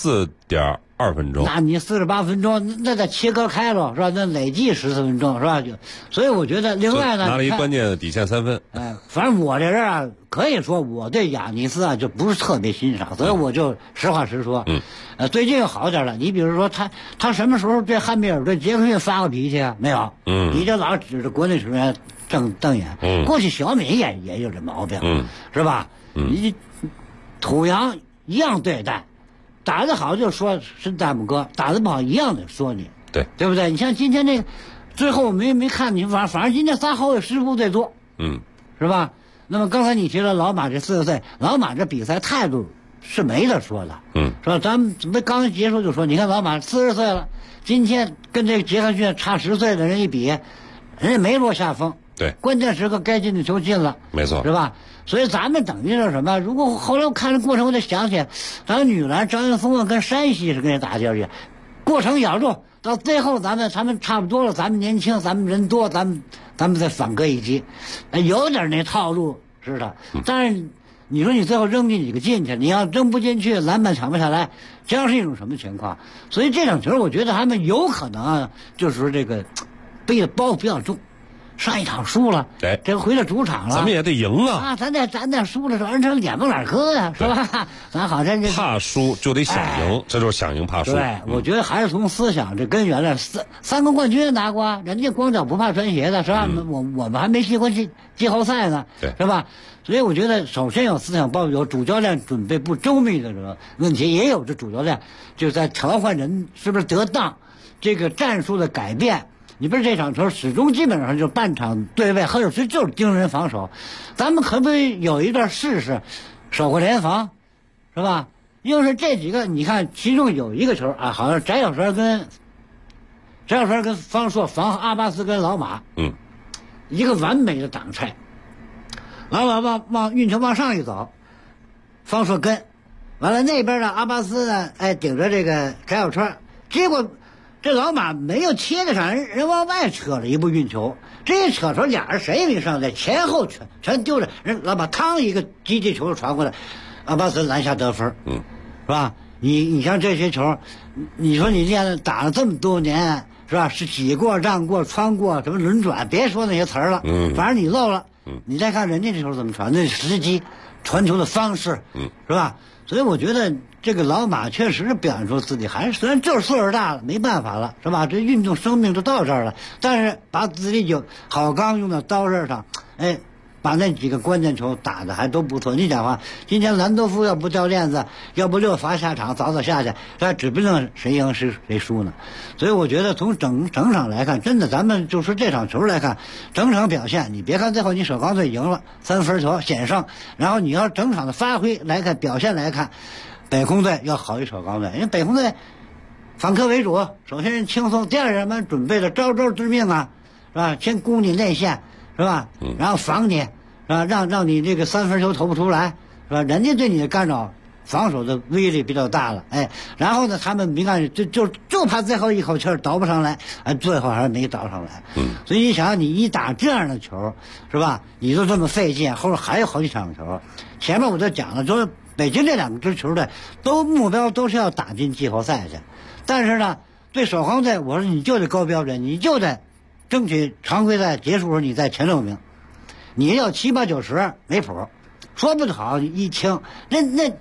14.2分钟， 那你48分钟，那得切割开了，是吧？那累计14分钟，是吧？所以我觉得，另外呢， 拿了一关键的底线3分。 反正我这人啊，可以说我对亚尼斯啊就不是特别欣赏，所以我就实话实说。最近好点了。你比如说他什么时候对汉密尔顿、杰克逊发过脾气啊？没有。你就老指着国内球员瞪眼。过去小米也有这毛病，是吧？你土洋一样对待。打得好就说是大拇哥，打得不好一样的说你，对不对？你像今天这个，最后没看你，反正今天仨后卫失误最多，是吧？那么刚才你提了老马这40岁，老马这比赛态度是没得说的，是吧？咱们刚结束就说，你看老马40岁了，今天跟这个杰克逊差10岁的人一比，人家没落下风， 对， 关键时刻该进的球进了， 没错， 是吧？所以咱们等于是什么？如果后来我看这过程，我就想起咱们女篮张云峰啊跟山西是跟人打交去，过程咬住，到最后他们差不多了，咱们年轻，咱们人多，咱们再反戈一击，有点那套路是的。但是你说你最后扔进几个进去，你要扔不进去，篮板抢不下来，将是一种什么情况？所以这场球我觉得他们有可能啊，就是说这个背的包比较重。上一场输了，这回到主场了， 咱们也得赢啊！ 咱得输了，而且脸往哪搁呀，是吧？咱好像怕输就得想赢，这就是想赢怕输。 对，我觉得还是从思想这根源来，三个冠军拿过，人家光脚不怕穿鞋的，是吧？我们还没进过季后赛呢，是吧？所以我觉得首先有思想包，有主教练准备不周密的这个问题，也有这主教练就在调换人是不是得当，这个战术的改变。你不是这场球始终基本上就半场对位，何止是就是盯人防守，咱们可不可以有一段试试守过联防，是吧？又是这几个，你看其中有一个球啊，好像翟小川跟方硕防阿巴斯跟老马，一个完美的挡拆，老马往运球往上一走，方硕跟，完了那边的阿巴斯呢，顶着这个翟小川，结果。这老马没有切得上，人往外扯了一步运球，这一扯球俩人谁也没上来，前后全丢着，人老马趟一个击地球传过来，阿巴斯篮下得分，是吧？你像这些球，你说你现在打了这么多年，是吧？是挤过、让过、穿过，什么轮转，别说那些词儿了，反正你漏了，你再看人家这球怎么传，那时机、传球的方式，是吧？所以我觉得这个老马确实表现出自己还是虽然就是岁数大了，没办法了，是吧？这运动生命就到这儿了，但是把自己有好钢用到刀刃上， 把那几个关键球打的还都不错。你讲话，今天兰多夫要不掉链子，要不6罚下场，早下去，这指不定谁赢谁输呢。所以我觉得从整场来看，真的咱们就说这场球来看，整场表现，你别看最后你首钢队赢了3分球险胜，然后你要整场的发挥来看，表现来看，北空队要好于首钢队，因为北空队反客为主，首先是轻松，第二人们准备的招致命啊，是吧？先攻你内线，是吧？然后防你，是吧？让你这个3分球投不出来，是吧？人家对你的干扰防守的威力比较大了，哎，然后呢，他们没干就怕最后一口气倒不上来，哎，最后还是没倒上来。所以你想，你一打这样的球，是吧？你都这么费劲，后边还有好几场球。前面我就讲了，就是北京这2支球队目标都是要打进季后赛去，但是呢，对首钢队，我说你就得高标准，你就得争取常规赛结束时候你在前6名，你要7、8、9、10没谱。说不好一清，那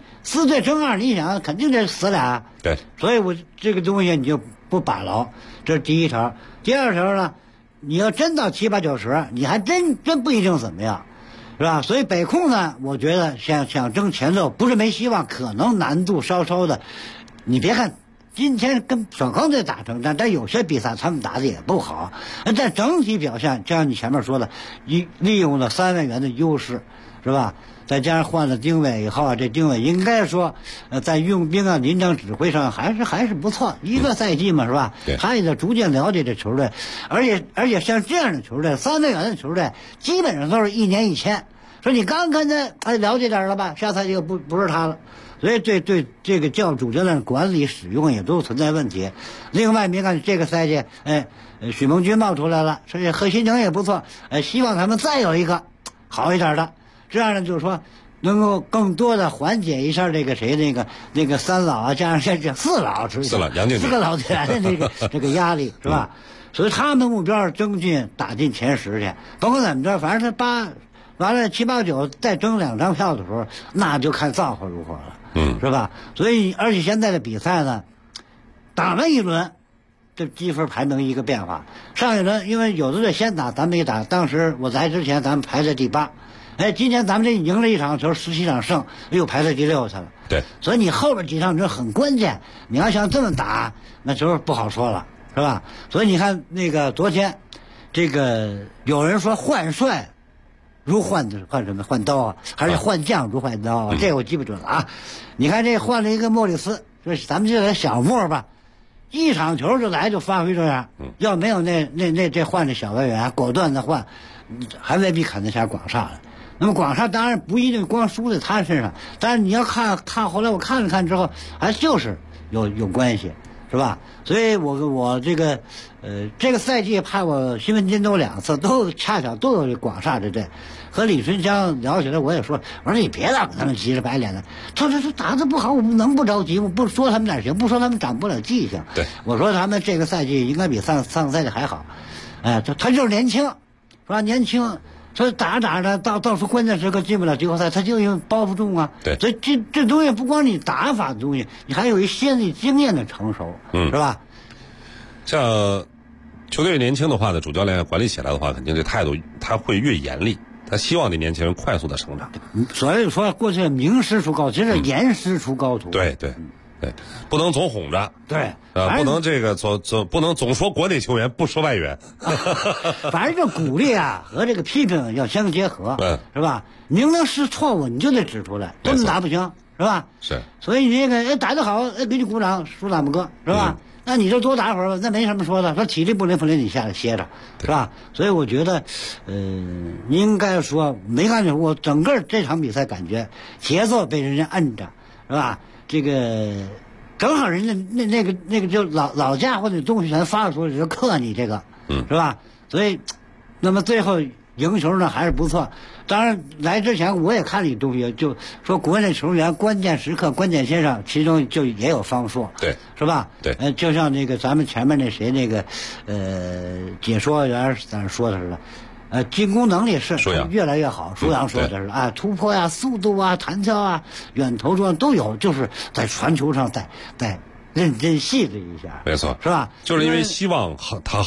4对争2，你想肯定得死俩。 对， 所以我这个东西你就不把牢，这是第一条。第二条呢，你要真到7、8、9、10，你还真不一定怎么样，是吧？所以北控呢，我觉得想争前6不是没希望，可能难度稍的。你别看今天跟首钢队打成战，但有些比赛他们打的也不好，但整体表现就像你前面说的，利用了3外援的优势，是吧？再加上换了丁伟以后啊，这丁伟应该说，在用兵啊、临场指挥上还是不错。一个赛季嘛，是吧？他也得逐渐了解这球队，而且像这样的球队，3外援的球队，基本上都是1年1签。说你刚跟他了解点了吧，下赛季就不是他了。所以对这个主教练管理使用也都存在问题。另外，你看这个赛季，许梦军冒出来了，所以何新宁也不错，希望他们再有一个好一点的。这样呢，就是说能够更多的缓解一下这个谁那个3老啊，加上这4老，4 老杨靖 4个老队员的这个压力是吧？所以他们目标是争进打进前10去，甭管怎么着，反正他完了7、8、9再争2张票的时候，那就看造化如何了，是吧？所以而且现在的比赛呢，打完一轮，这积分排名一个变化。上一轮因为有的队先打，咱没打，当时我来之前咱们排在第8。今年咱们这赢了1场球，17场胜，又排在第6去了。 对， 所以你后边几场球很关键，你要想这么打，那球不好说了，是吧？所以你看那个昨天，这个有人说换帅如换什么换刀啊，还是换将如换刀啊？这个我记不准了啊。你看这换了一个莫里斯，咱们就来小莫吧，一场球就发挥这样，要没有这换的小外援果断的换，还未必砍得下广厦了。那么广厦当然不一定光输在他身上，但是你要看后来我看了看之后，还就是有关系，是吧？所以我这个赛季派我新闻金都2次，恰巧都有这广厦这队。和李春江聊起来，我也说，我说你别老跟他们急着白脸的，他说打得不好，我们能不着急吗？不说他们哪行，不说他们长不了记性。 对， 我说他们这个赛季应该比上个赛季还好，他就是年轻，是吧？年轻。所以打着到时候关键时刻进不了季后赛，他就因为包不住啊。 对， 所以这东西不光你打法的东西，你还有一些你经验的成熟，是吧？ 像球队年轻的话呢，主教练管理起来的话，肯定这态度他会越严厉，他希望这年轻人快速的成长。 所以说过去名师出高徒，其实严师出高徒。 对，不能总哄着。 对， 不能这个不能总说国内球员不说外援。 反正这鼓励啊和这个批评要相结合，是吧？明明是错误，你就得指出来，这么打不行，是吧？ 是。 所以你这个打得好，给你鼓掌，竖大拇哥，是吧？那你就多打会儿吧，那没什么说的。说体力不灵，你下来歇着，是吧？所以我觉得，应该说没感觉，我整个这场比赛感觉节奏被人家摁着，是吧？这个正好人家那个就老家伙的东西全发出来，就克你这个，是吧？所以，那么最后赢球呢还是不错。当然来之前我也看了一东西，就说国内球员关键时刻、关键先生，其中就也有方硕， 对， 是吧？ 对， 就像那个咱们前面那谁那个解说员在那说的似的。进攻能力是越来越好。舒阳说的是突破呀、速度啊、弹跳啊、远投中都有，就是在传球上再认真细致一下。 没错， 是吧？ 就是因为希望他好，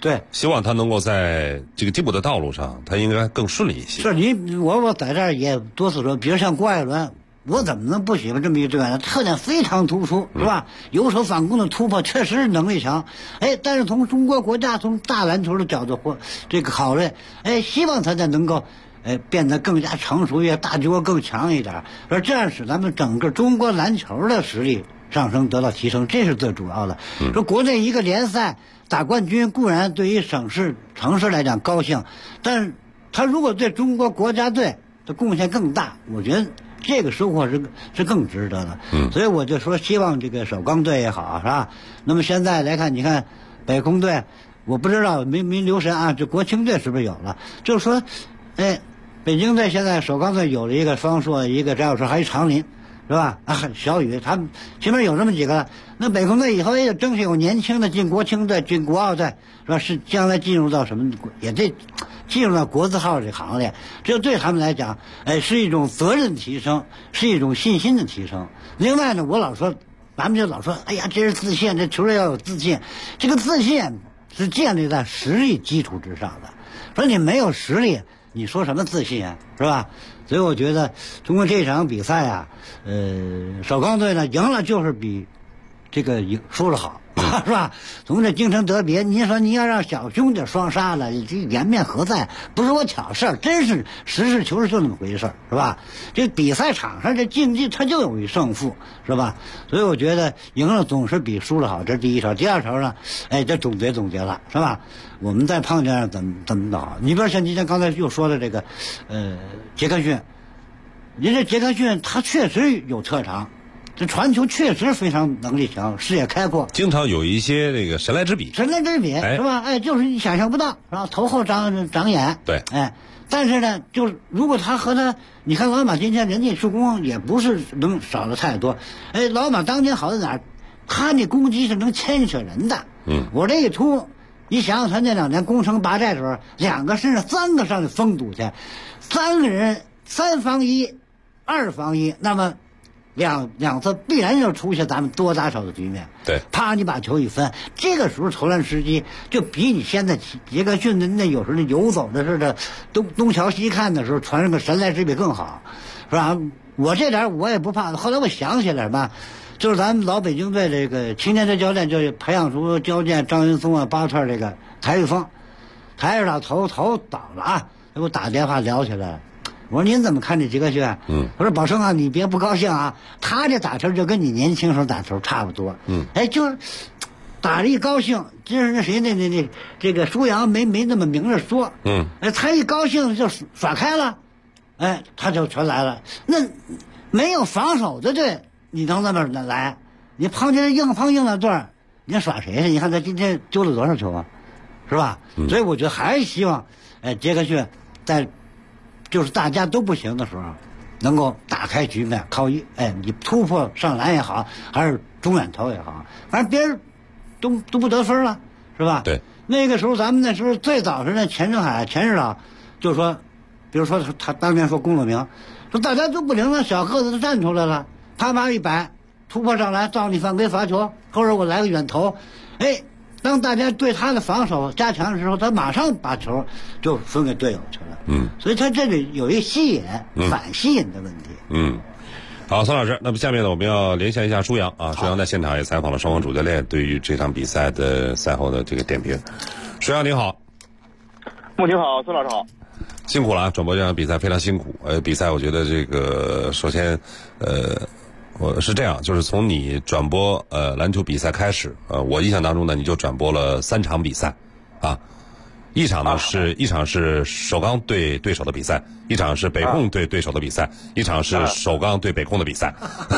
对， 希望他能够在这个进步的道路上，他应该更顺利一些。 是我在这儿也多次说，比如像郭艾伦，我怎么能不喜欢这么一个队员呢？特点非常突出，是吧？有手反攻的突破确实是能力强。但是从中国国家从大篮球的角度这个考虑，希望他才能够变得更加成熟，也大局观更强一点，而这样使咱们整个中国篮球的实力上升得到提升，这是最主要的。说国内一个联赛打冠军固然对于省市城市来讲高兴，但是他如果对中国国家队的贡献更大，我觉得这个收获是更值得的。所以我就说希望这个首钢队也好，是吧？那么现在来看，你看北空队，我不知道没留神啊，这国青队是不是有了？就是说，北京队现在首钢队有了一个方硕，一个翟小川，还有常林，是吧？小宇他们起码有这么几个了。那北空队以后也得争取有年轻的进国青队、进国奥队，是吧？是将来进入到什么，也得进入到国字号这行列。这对他们来讲，是一种责任提升，是一种信心的提升。另外呢，咱们就老说，哎呀，这是自信，这球队要有自信。这个自信是建立在实力基础之上的。说你没有实力，你说什么自信啊，是吧？所以我觉得通过这场比赛啊，首钢队呢赢了就是比这个输了好，是吧？从这京城德比，你说你要让小兄弟双杀了，这颜面何在？不是我挑事儿，真是实事求是就那么回事儿，是吧？这比赛场上这竞技它就有一胜负，是吧？所以我觉得赢了总是比输了好，这是第一条。第二条呢，这总结了，是吧？我们在胖家怎么搞？你比如像今天刚才又说的这个，杰克逊，人家杰克逊他确实有特长。这传球确实非常能力强，视野开阔， 经常有一些那个神来之笔， 是吧？就是你想象不到，是吧？头后长眼， 对， 但是呢，就是如果他和他，你看老马今天人家助攻也不是能少的太多，老马当年好在哪儿？他那攻击是能牵扯人的，我这一突，你想想他那2年攻城拔寨的时候，2个甚至3个上去封堵去，3个人3防1，2防1，那么。两次必然就出现咱们多打少的局面， 对， 啪你把球一分，这个时候投篮时机就比你现在杰克逊的那有时候那游走的似的东瞧西看的时候传上个神来之笔更好，是吧？我这点我也不怕。后来我想起来吧，就是咱们老北京队这个青年队教练就是培养出教练张云松啊、巴特这个台玉峰，台着头倒了啊，给我打电话聊起来了。我说您怎么看这杰克逊？我说宝生啊，你别不高兴啊，他这打球就跟你年轻时候打球差不多。就是打着一高兴，就是那谁那这个舒阳没那么明着说。他一高兴就耍开了，他就全来了。那没有防守的队，你能那么来？你碰见硬碰硬的队，你耍谁去？你看他今天丢了多少球啊，是吧？所以我觉得还是希望，杰克逊在。就是大家都不行的时候，能够打开局面，靠你突破上篮也好，还是中远投也好，反正别人都不得分了，是吧？ 对。 那个时候咱们那时候最早是那钱指导就说，比如说他当年说龚乐明，说大家都不灵了，小个子都站出来了，啪一摆，突破上来造你犯规罚球，后边我来个远投，当大家对他的防守加强的时候，他马上把球就分给队友去了。所以他这里有一吸引、反吸引的问题。 好，宋老师，那么下面呢，我们要连线一下舒阳啊。舒阳在现场也采访了双方主教练对于这场比赛的赛后的这个点评。舒阳你好， 穆婷好，孙老师好， 辛苦了啊！转播这场比赛非常辛苦。比赛我觉得这个首先我是这样，就是从你转播篮球比赛开始，我印象当中呢，你就转播了3场比赛，啊，一场是首钢对对手的比赛，一场是北控对对手的比赛，一场是首钢对北控的比赛。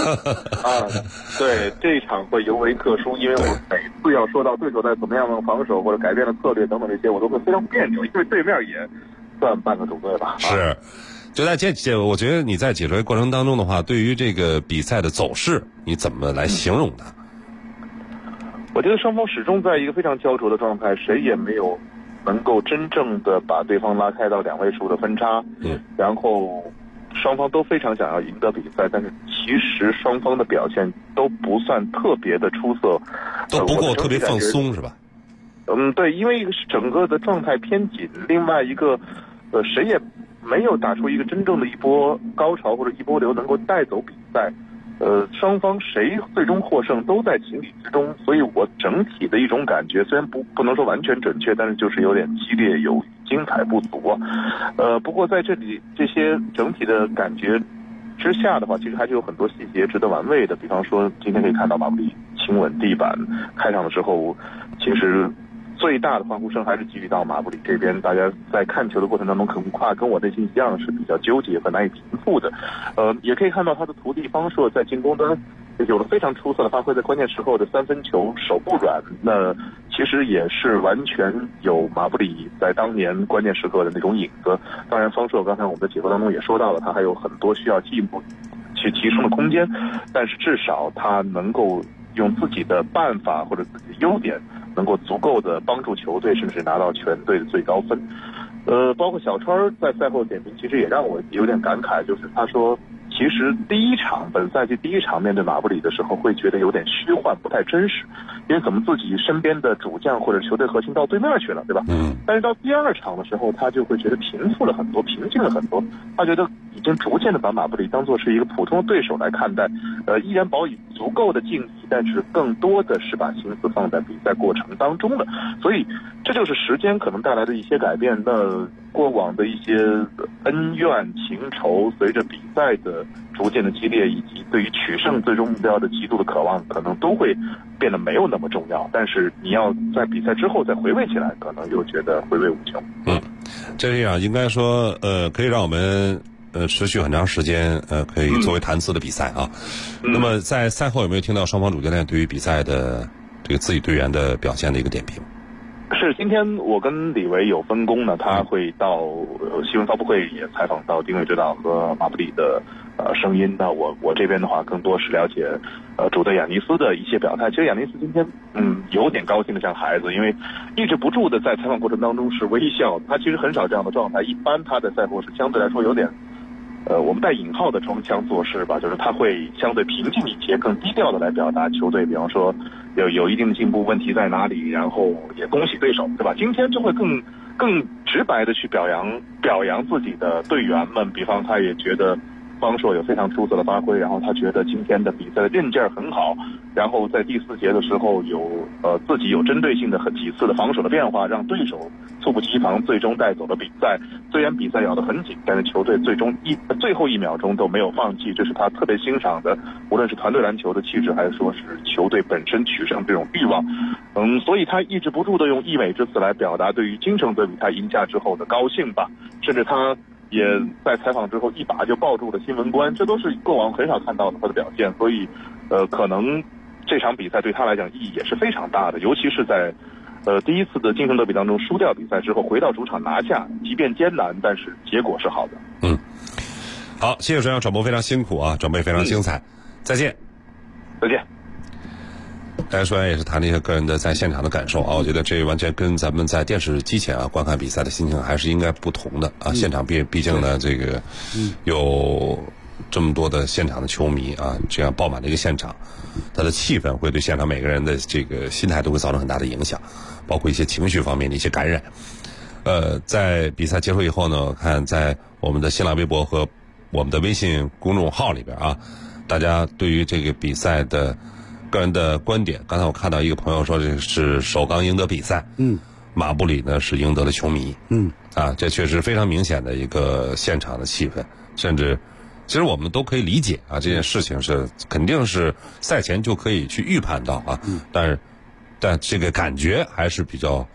对，这一场会尤为特殊，因为我每次要说到对手在怎么样的防守或者改变的策略等等这些，我都会非常别扭，因为对面也算半个主队吧。 是。就在我觉得你在解说过程当中的话，对于这个比赛的走势，你怎么来形容它？ 我觉得双方始终在一个非常焦灼的状态，谁也没有能够真正的把对方拉开到2位数的分差。然后双方都非常想要赢得比赛，但是其实双方的表现都不算特别的出色， 都不够特别放松，是吧？ 对，因为整个的状态偏紧，另外一个，谁也没有打出一个真正的一波高潮或者一波流能够带走比赛。双方谁最终获胜都在情理之中，所以我整体的一种感觉，虽然不能说完全准确，但是就是有点激烈，有精彩不足啊。不过在这里这些整体的感觉之下的话，其实还是有很多细节值得玩味的。比方说，今天可以看到马布里亲吻地板，开场的时候，其实最大的欢呼声还是给予到马布里这边。大家在看球的过程当中，恐怕跟我内心一样是比较纠结和难以平复的。也可以看到他的徒弟方硕在进攻端有了非常出色的发挥，在关键时候的3分球手不软，那其实也是完全有马布里在当年关键时刻的那种影子。当然，方硕刚才我们的解说当中也说到了，他还有很多需要进一步去提升的空间，但是至少他能够用自己的办法或者自己的优点，能够足够的帮助球队，甚至拿到全队的最高分。包括小川在赛后点评，其实也让我有点感慨，就是他说，其实本赛季第一场面对马布里的时候，会觉得有点虚幻，不太真实，因为怎么自己身边的主将或者球队核心到对面去了，对吧？但是到第二场的时候，他就会觉得平复了很多，平静了很多。他觉得已经逐渐的把马布里当作是一个普通的对手来看待，依然保以足够的敬意，但是更多的是把心思放在比赛过程当中了。所以这就是时间可能带来的一些改变。那过往的一些恩怨情仇，随着比赛的逐渐的激烈，以及对于取胜最终目标的极度的渴望，可能都会变得没有那么重要。但是你要在比赛之后再回味起来，可能又觉得回味无穷。 这样应该说可以让我们持续很长时间可以作为谈资的比赛啊。那么在赛后有没有听到双方主教练对于比赛的这个自己队员的表现的一个点评？ 是，今天我跟李维有分工呢，他会到新闻发布会也采访到丁伟指导和马布里的声音。那我这边的话更多是了解主队亚尼斯的一些表态。其实亚尼斯今天有点高兴的像孩子，因为抑制不住的在采访过程当中是微笑。他其实很少这样的状态，一般他在赛后是相对来说有点我们带引号的装腔作势吧，就是他会相对平静一些，更低调的来表达球队，比方说有一定的进步，问题在哪里，然后也恭喜对手，对吧？今天就会更直白的去表扬自己的队员们，比方他也觉得方硕有非常出色的发挥，然后他觉得今天的比赛的韧劲儿很好，然后在第4节的时候自己有针对性的几次的防守的变化，让对手猝不及防，最终带走了比赛。虽然比赛咬得很紧，但是球队最后1秒钟都没有放弃，这是他特别欣赏的，无论是团队篮球的气质，还是说是球队本身取胜这种欲望。所以他抑制不住的用溢美之词来表达对于京城德比他赢下之后的高兴吧，甚至他也在采访之后一把就抱住了新闻官，这都是过往很少看到的他的表现。所以可能这场比赛对他来讲意义也是非常大的，尤其是在第一次的京城德比当中输掉比赛之后，回到主场拿下，即便艰难，但是结果是好的。 好，谢谢专家转播，非常辛苦啊，转播也非常精彩。再见。 再见。 大家说也是谈了一些个人的在现场的感受啊，我觉得这完全跟咱们在电视机前观看比赛的心情还是应该不同的啊。现场毕竟呢，这个有这么多的现场的球迷啊，这样爆满的一个现场，它的气氛会对现场每个人的这个心态都会造成很大的影响，包括一些情绪方面的一些感染。在比赛结束以后呢，我看在我们的新浪微博和我们的微信公众号里边啊，大家对于这个比赛的个人的观点，刚才我看到一个朋友说这是首钢赢得比赛，马布里呢是赢得了球迷，这确实非常明显的一个现场的气氛，甚至其实我们都可以理解啊，这件事情是肯定是赛前就可以去预判到啊，但这个感觉还是比较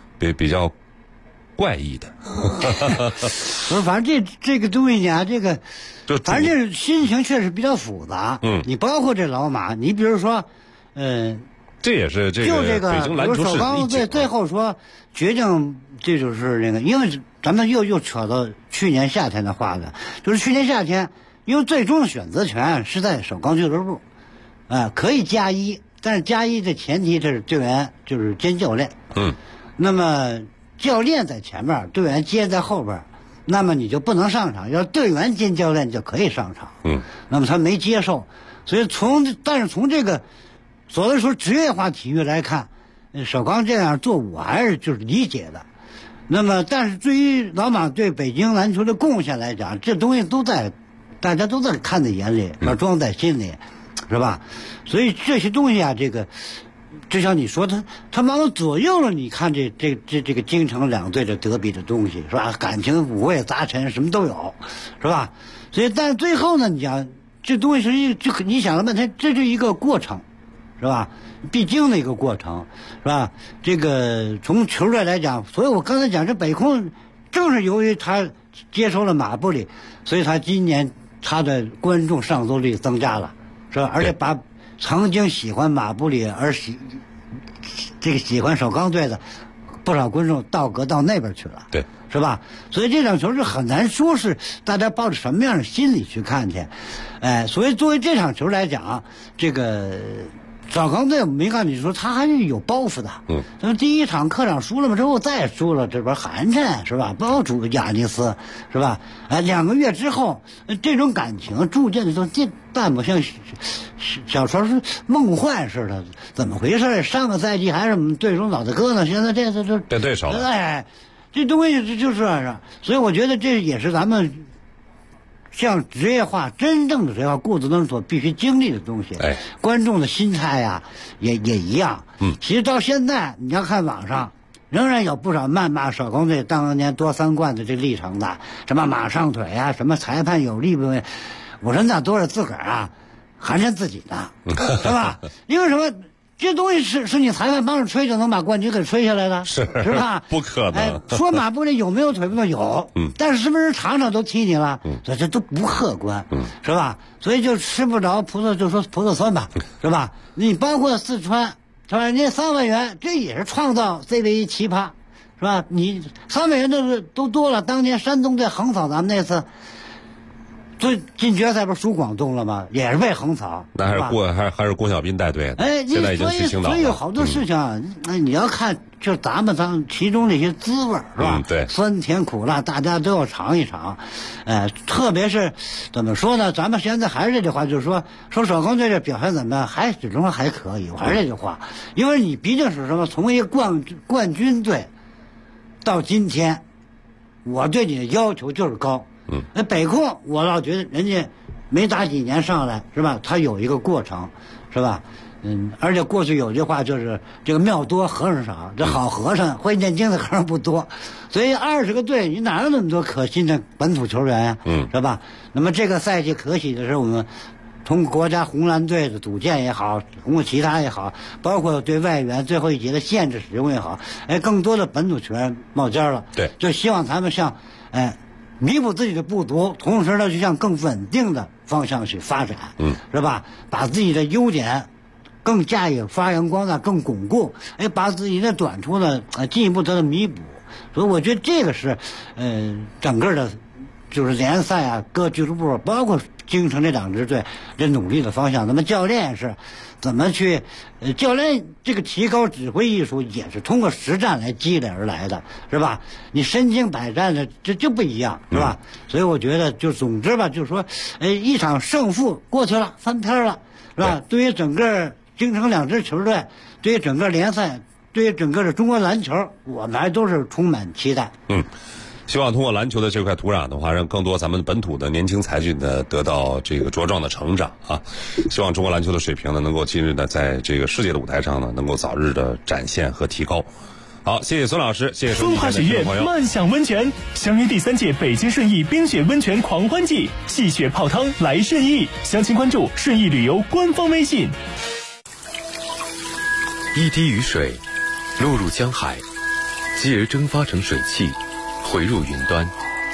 怪异的。 不是，反正这个东西呢，反正这心情确实比较复杂。你包括这老马，你比如说， 这也是这个北京篮球史的一景。 最后说决定，这就是那个，因为咱们又扯到去年夏天的话了，就是去年夏天，因为最终的选择权是在首钢俱乐部，可以加1，但是加1的前提是队员就是兼教练。那么教练在前面，队员接在后边，那么你就不能上场，要队员兼教练就可以上场。那么他没接受，所以但是从这个所谓说职业化体育来看， 首钢这样做，我还是就是理解的。那么，但是对于老马对北京篮球的贡献来讲，这东西大家都在看在眼里，装在心里，是吧？所以这些东西啊，就像你说的，他慢慢左右了你看这个京城两队的德比的东西，是吧？感情五味杂陈，什么都有，是吧？所以，但是最后呢，你讲这东西你想了半天，这是一个过程，是吧？必经的一个过程，是吧？这个从球队来讲，所以我刚才讲这北控，正是由于他接收了马布里，所以他今年他的观众上座率增加了，是吧？而且把曾经喜欢马布里喜欢首钢队的不少观众倒戈到那边去了， 对， 是吧？所以这场球是很难说是大家抱着什么样的心理去看去，所以作为这场球来讲，这个首钢队没看你说他还是有包袱的，第一场客场输了嘛，之后再输了，这边寒碜是吧？包主亚尼斯是吧？2个月之后，这种感情逐渐的都淡不像小时候是梦幻似的，怎么回事？上个赛季还是我们队中老大哥呢，现在这次就变对手了。 这东西就是，所以我觉得这也是咱们像职业化真正的职业化过程当中所必须经历的东西。观众的心态呀，也一样。其实到现在你要看网上，仍然有不少谩骂首钢队当年夺3冠的这历程的，什么马上腿啊，什么裁判有利不对。我说那都是自个儿寒碜自己的，是吧？因为什么？这东西是你裁判帮着吹就能把冠军给吹下来的，是吧？ 不可能。 说马布里有没有腿不能有，但是是不是场场都踢你了？所以这都不客观，是吧？所以就吃不着葡萄就说葡萄酸吧，是吧？你包括四川，是吧？人家3万元，这也是创造 CBA 奇葩，是吧？你3万元都多了，当年山东队横扫咱们那次。最进决赛不是输广东了吗？也是被横扫。 那还是郭晓斌带队的。现在已经去青岛了。 所以有好多事情你要看，就咱们其中那些滋味是吧？ 对， 酸甜苦辣，大家都要尝一尝。特别是怎么说呢？咱们现在还是这句话，就是说首钢队这表现怎么样？始终还可以。我还是这句话，因为你毕竟是什么？从一个冠军队到今天，我对你的要求就是高。北控我老觉得人家没打几年上来是吧？他有一个过程是吧？而且过去有句话就是这个庙多和尚少，这好和尚会念经的和尚不多，所以20个队你哪有那么多可信的本土球员呀？是吧？那么这个赛季可喜的是我们从国家红蓝队的组建也好，通过其他也好，包括对外援最后一节的限制使用也好，更多的本土球员冒尖了。 对， 就希望咱们像弥补自己的不足，同时呢，就向更稳定的方向去发展，是吧？把自己的优点更加以发扬光大，更巩固，把自己的短处呢，进一步得到弥补。所以我觉得这个是，整个的，就是联赛啊，各俱乐部，包括京城这2支队，这努力的方向。那么教练是怎么去？教练这个提高指挥艺术也是通过实战来积累而来的，是吧？你身经百战的，这就不一样，是吧？所以我觉得，就总之吧，就是说，一场胜负过去了，翻篇了，是吧？对于整个京城2支球队，对于整个联赛，对于整个的中国篮球，我们还都是充满期待。 希望通过篮球的这块土壤的话，让更多咱们本土的年轻才俊呢得到这个茁壮的成长啊！希望中国篮球的水平呢能够今日呢在这个世界的舞台上呢能够早日的展现和提高。好，谢谢孙老师，谢谢收听的听众朋友。 漫享温泉相约第3届北京顺义冰雪温泉狂欢季，戏雪泡汤来顺义，详情关注顺义旅游官方微信。 一滴雨水落入江海，继而蒸发成水汽，回入云端。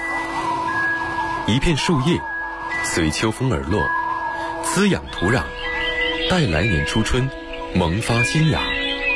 一片树叶随秋风而落，滋养土壤，待来年初春萌发新芽。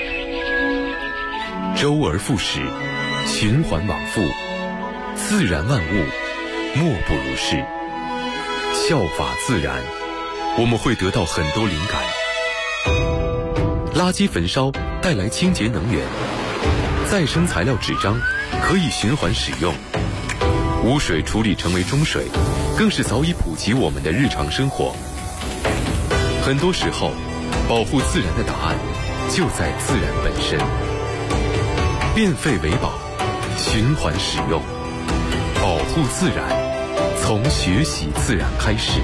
周而复始，循环往复，自然万物莫不如是。效法自然，我们会得到很多灵感。垃圾焚烧带来清洁能源，再生材料纸张可以循环使用，污水处理成为中水，更是早已普及我们的日常生活。很多时候， 保护自然的答案就在自然本身。变废为宝，循环使用，保护自然，从学习自然开始。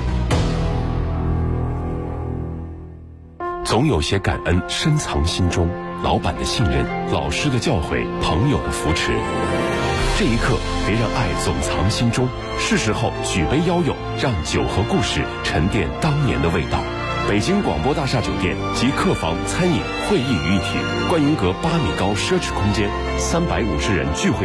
总有些感恩深藏心中，老板的信任，老师的教诲，朋友的扶持。这一刻，别让爱总藏心中，是时候举杯邀友，让酒和故事沉淀当年的味道。北京广播大厦酒店集客房、餐饮、会议于一体，观云阁8米高奢侈空间，350人聚会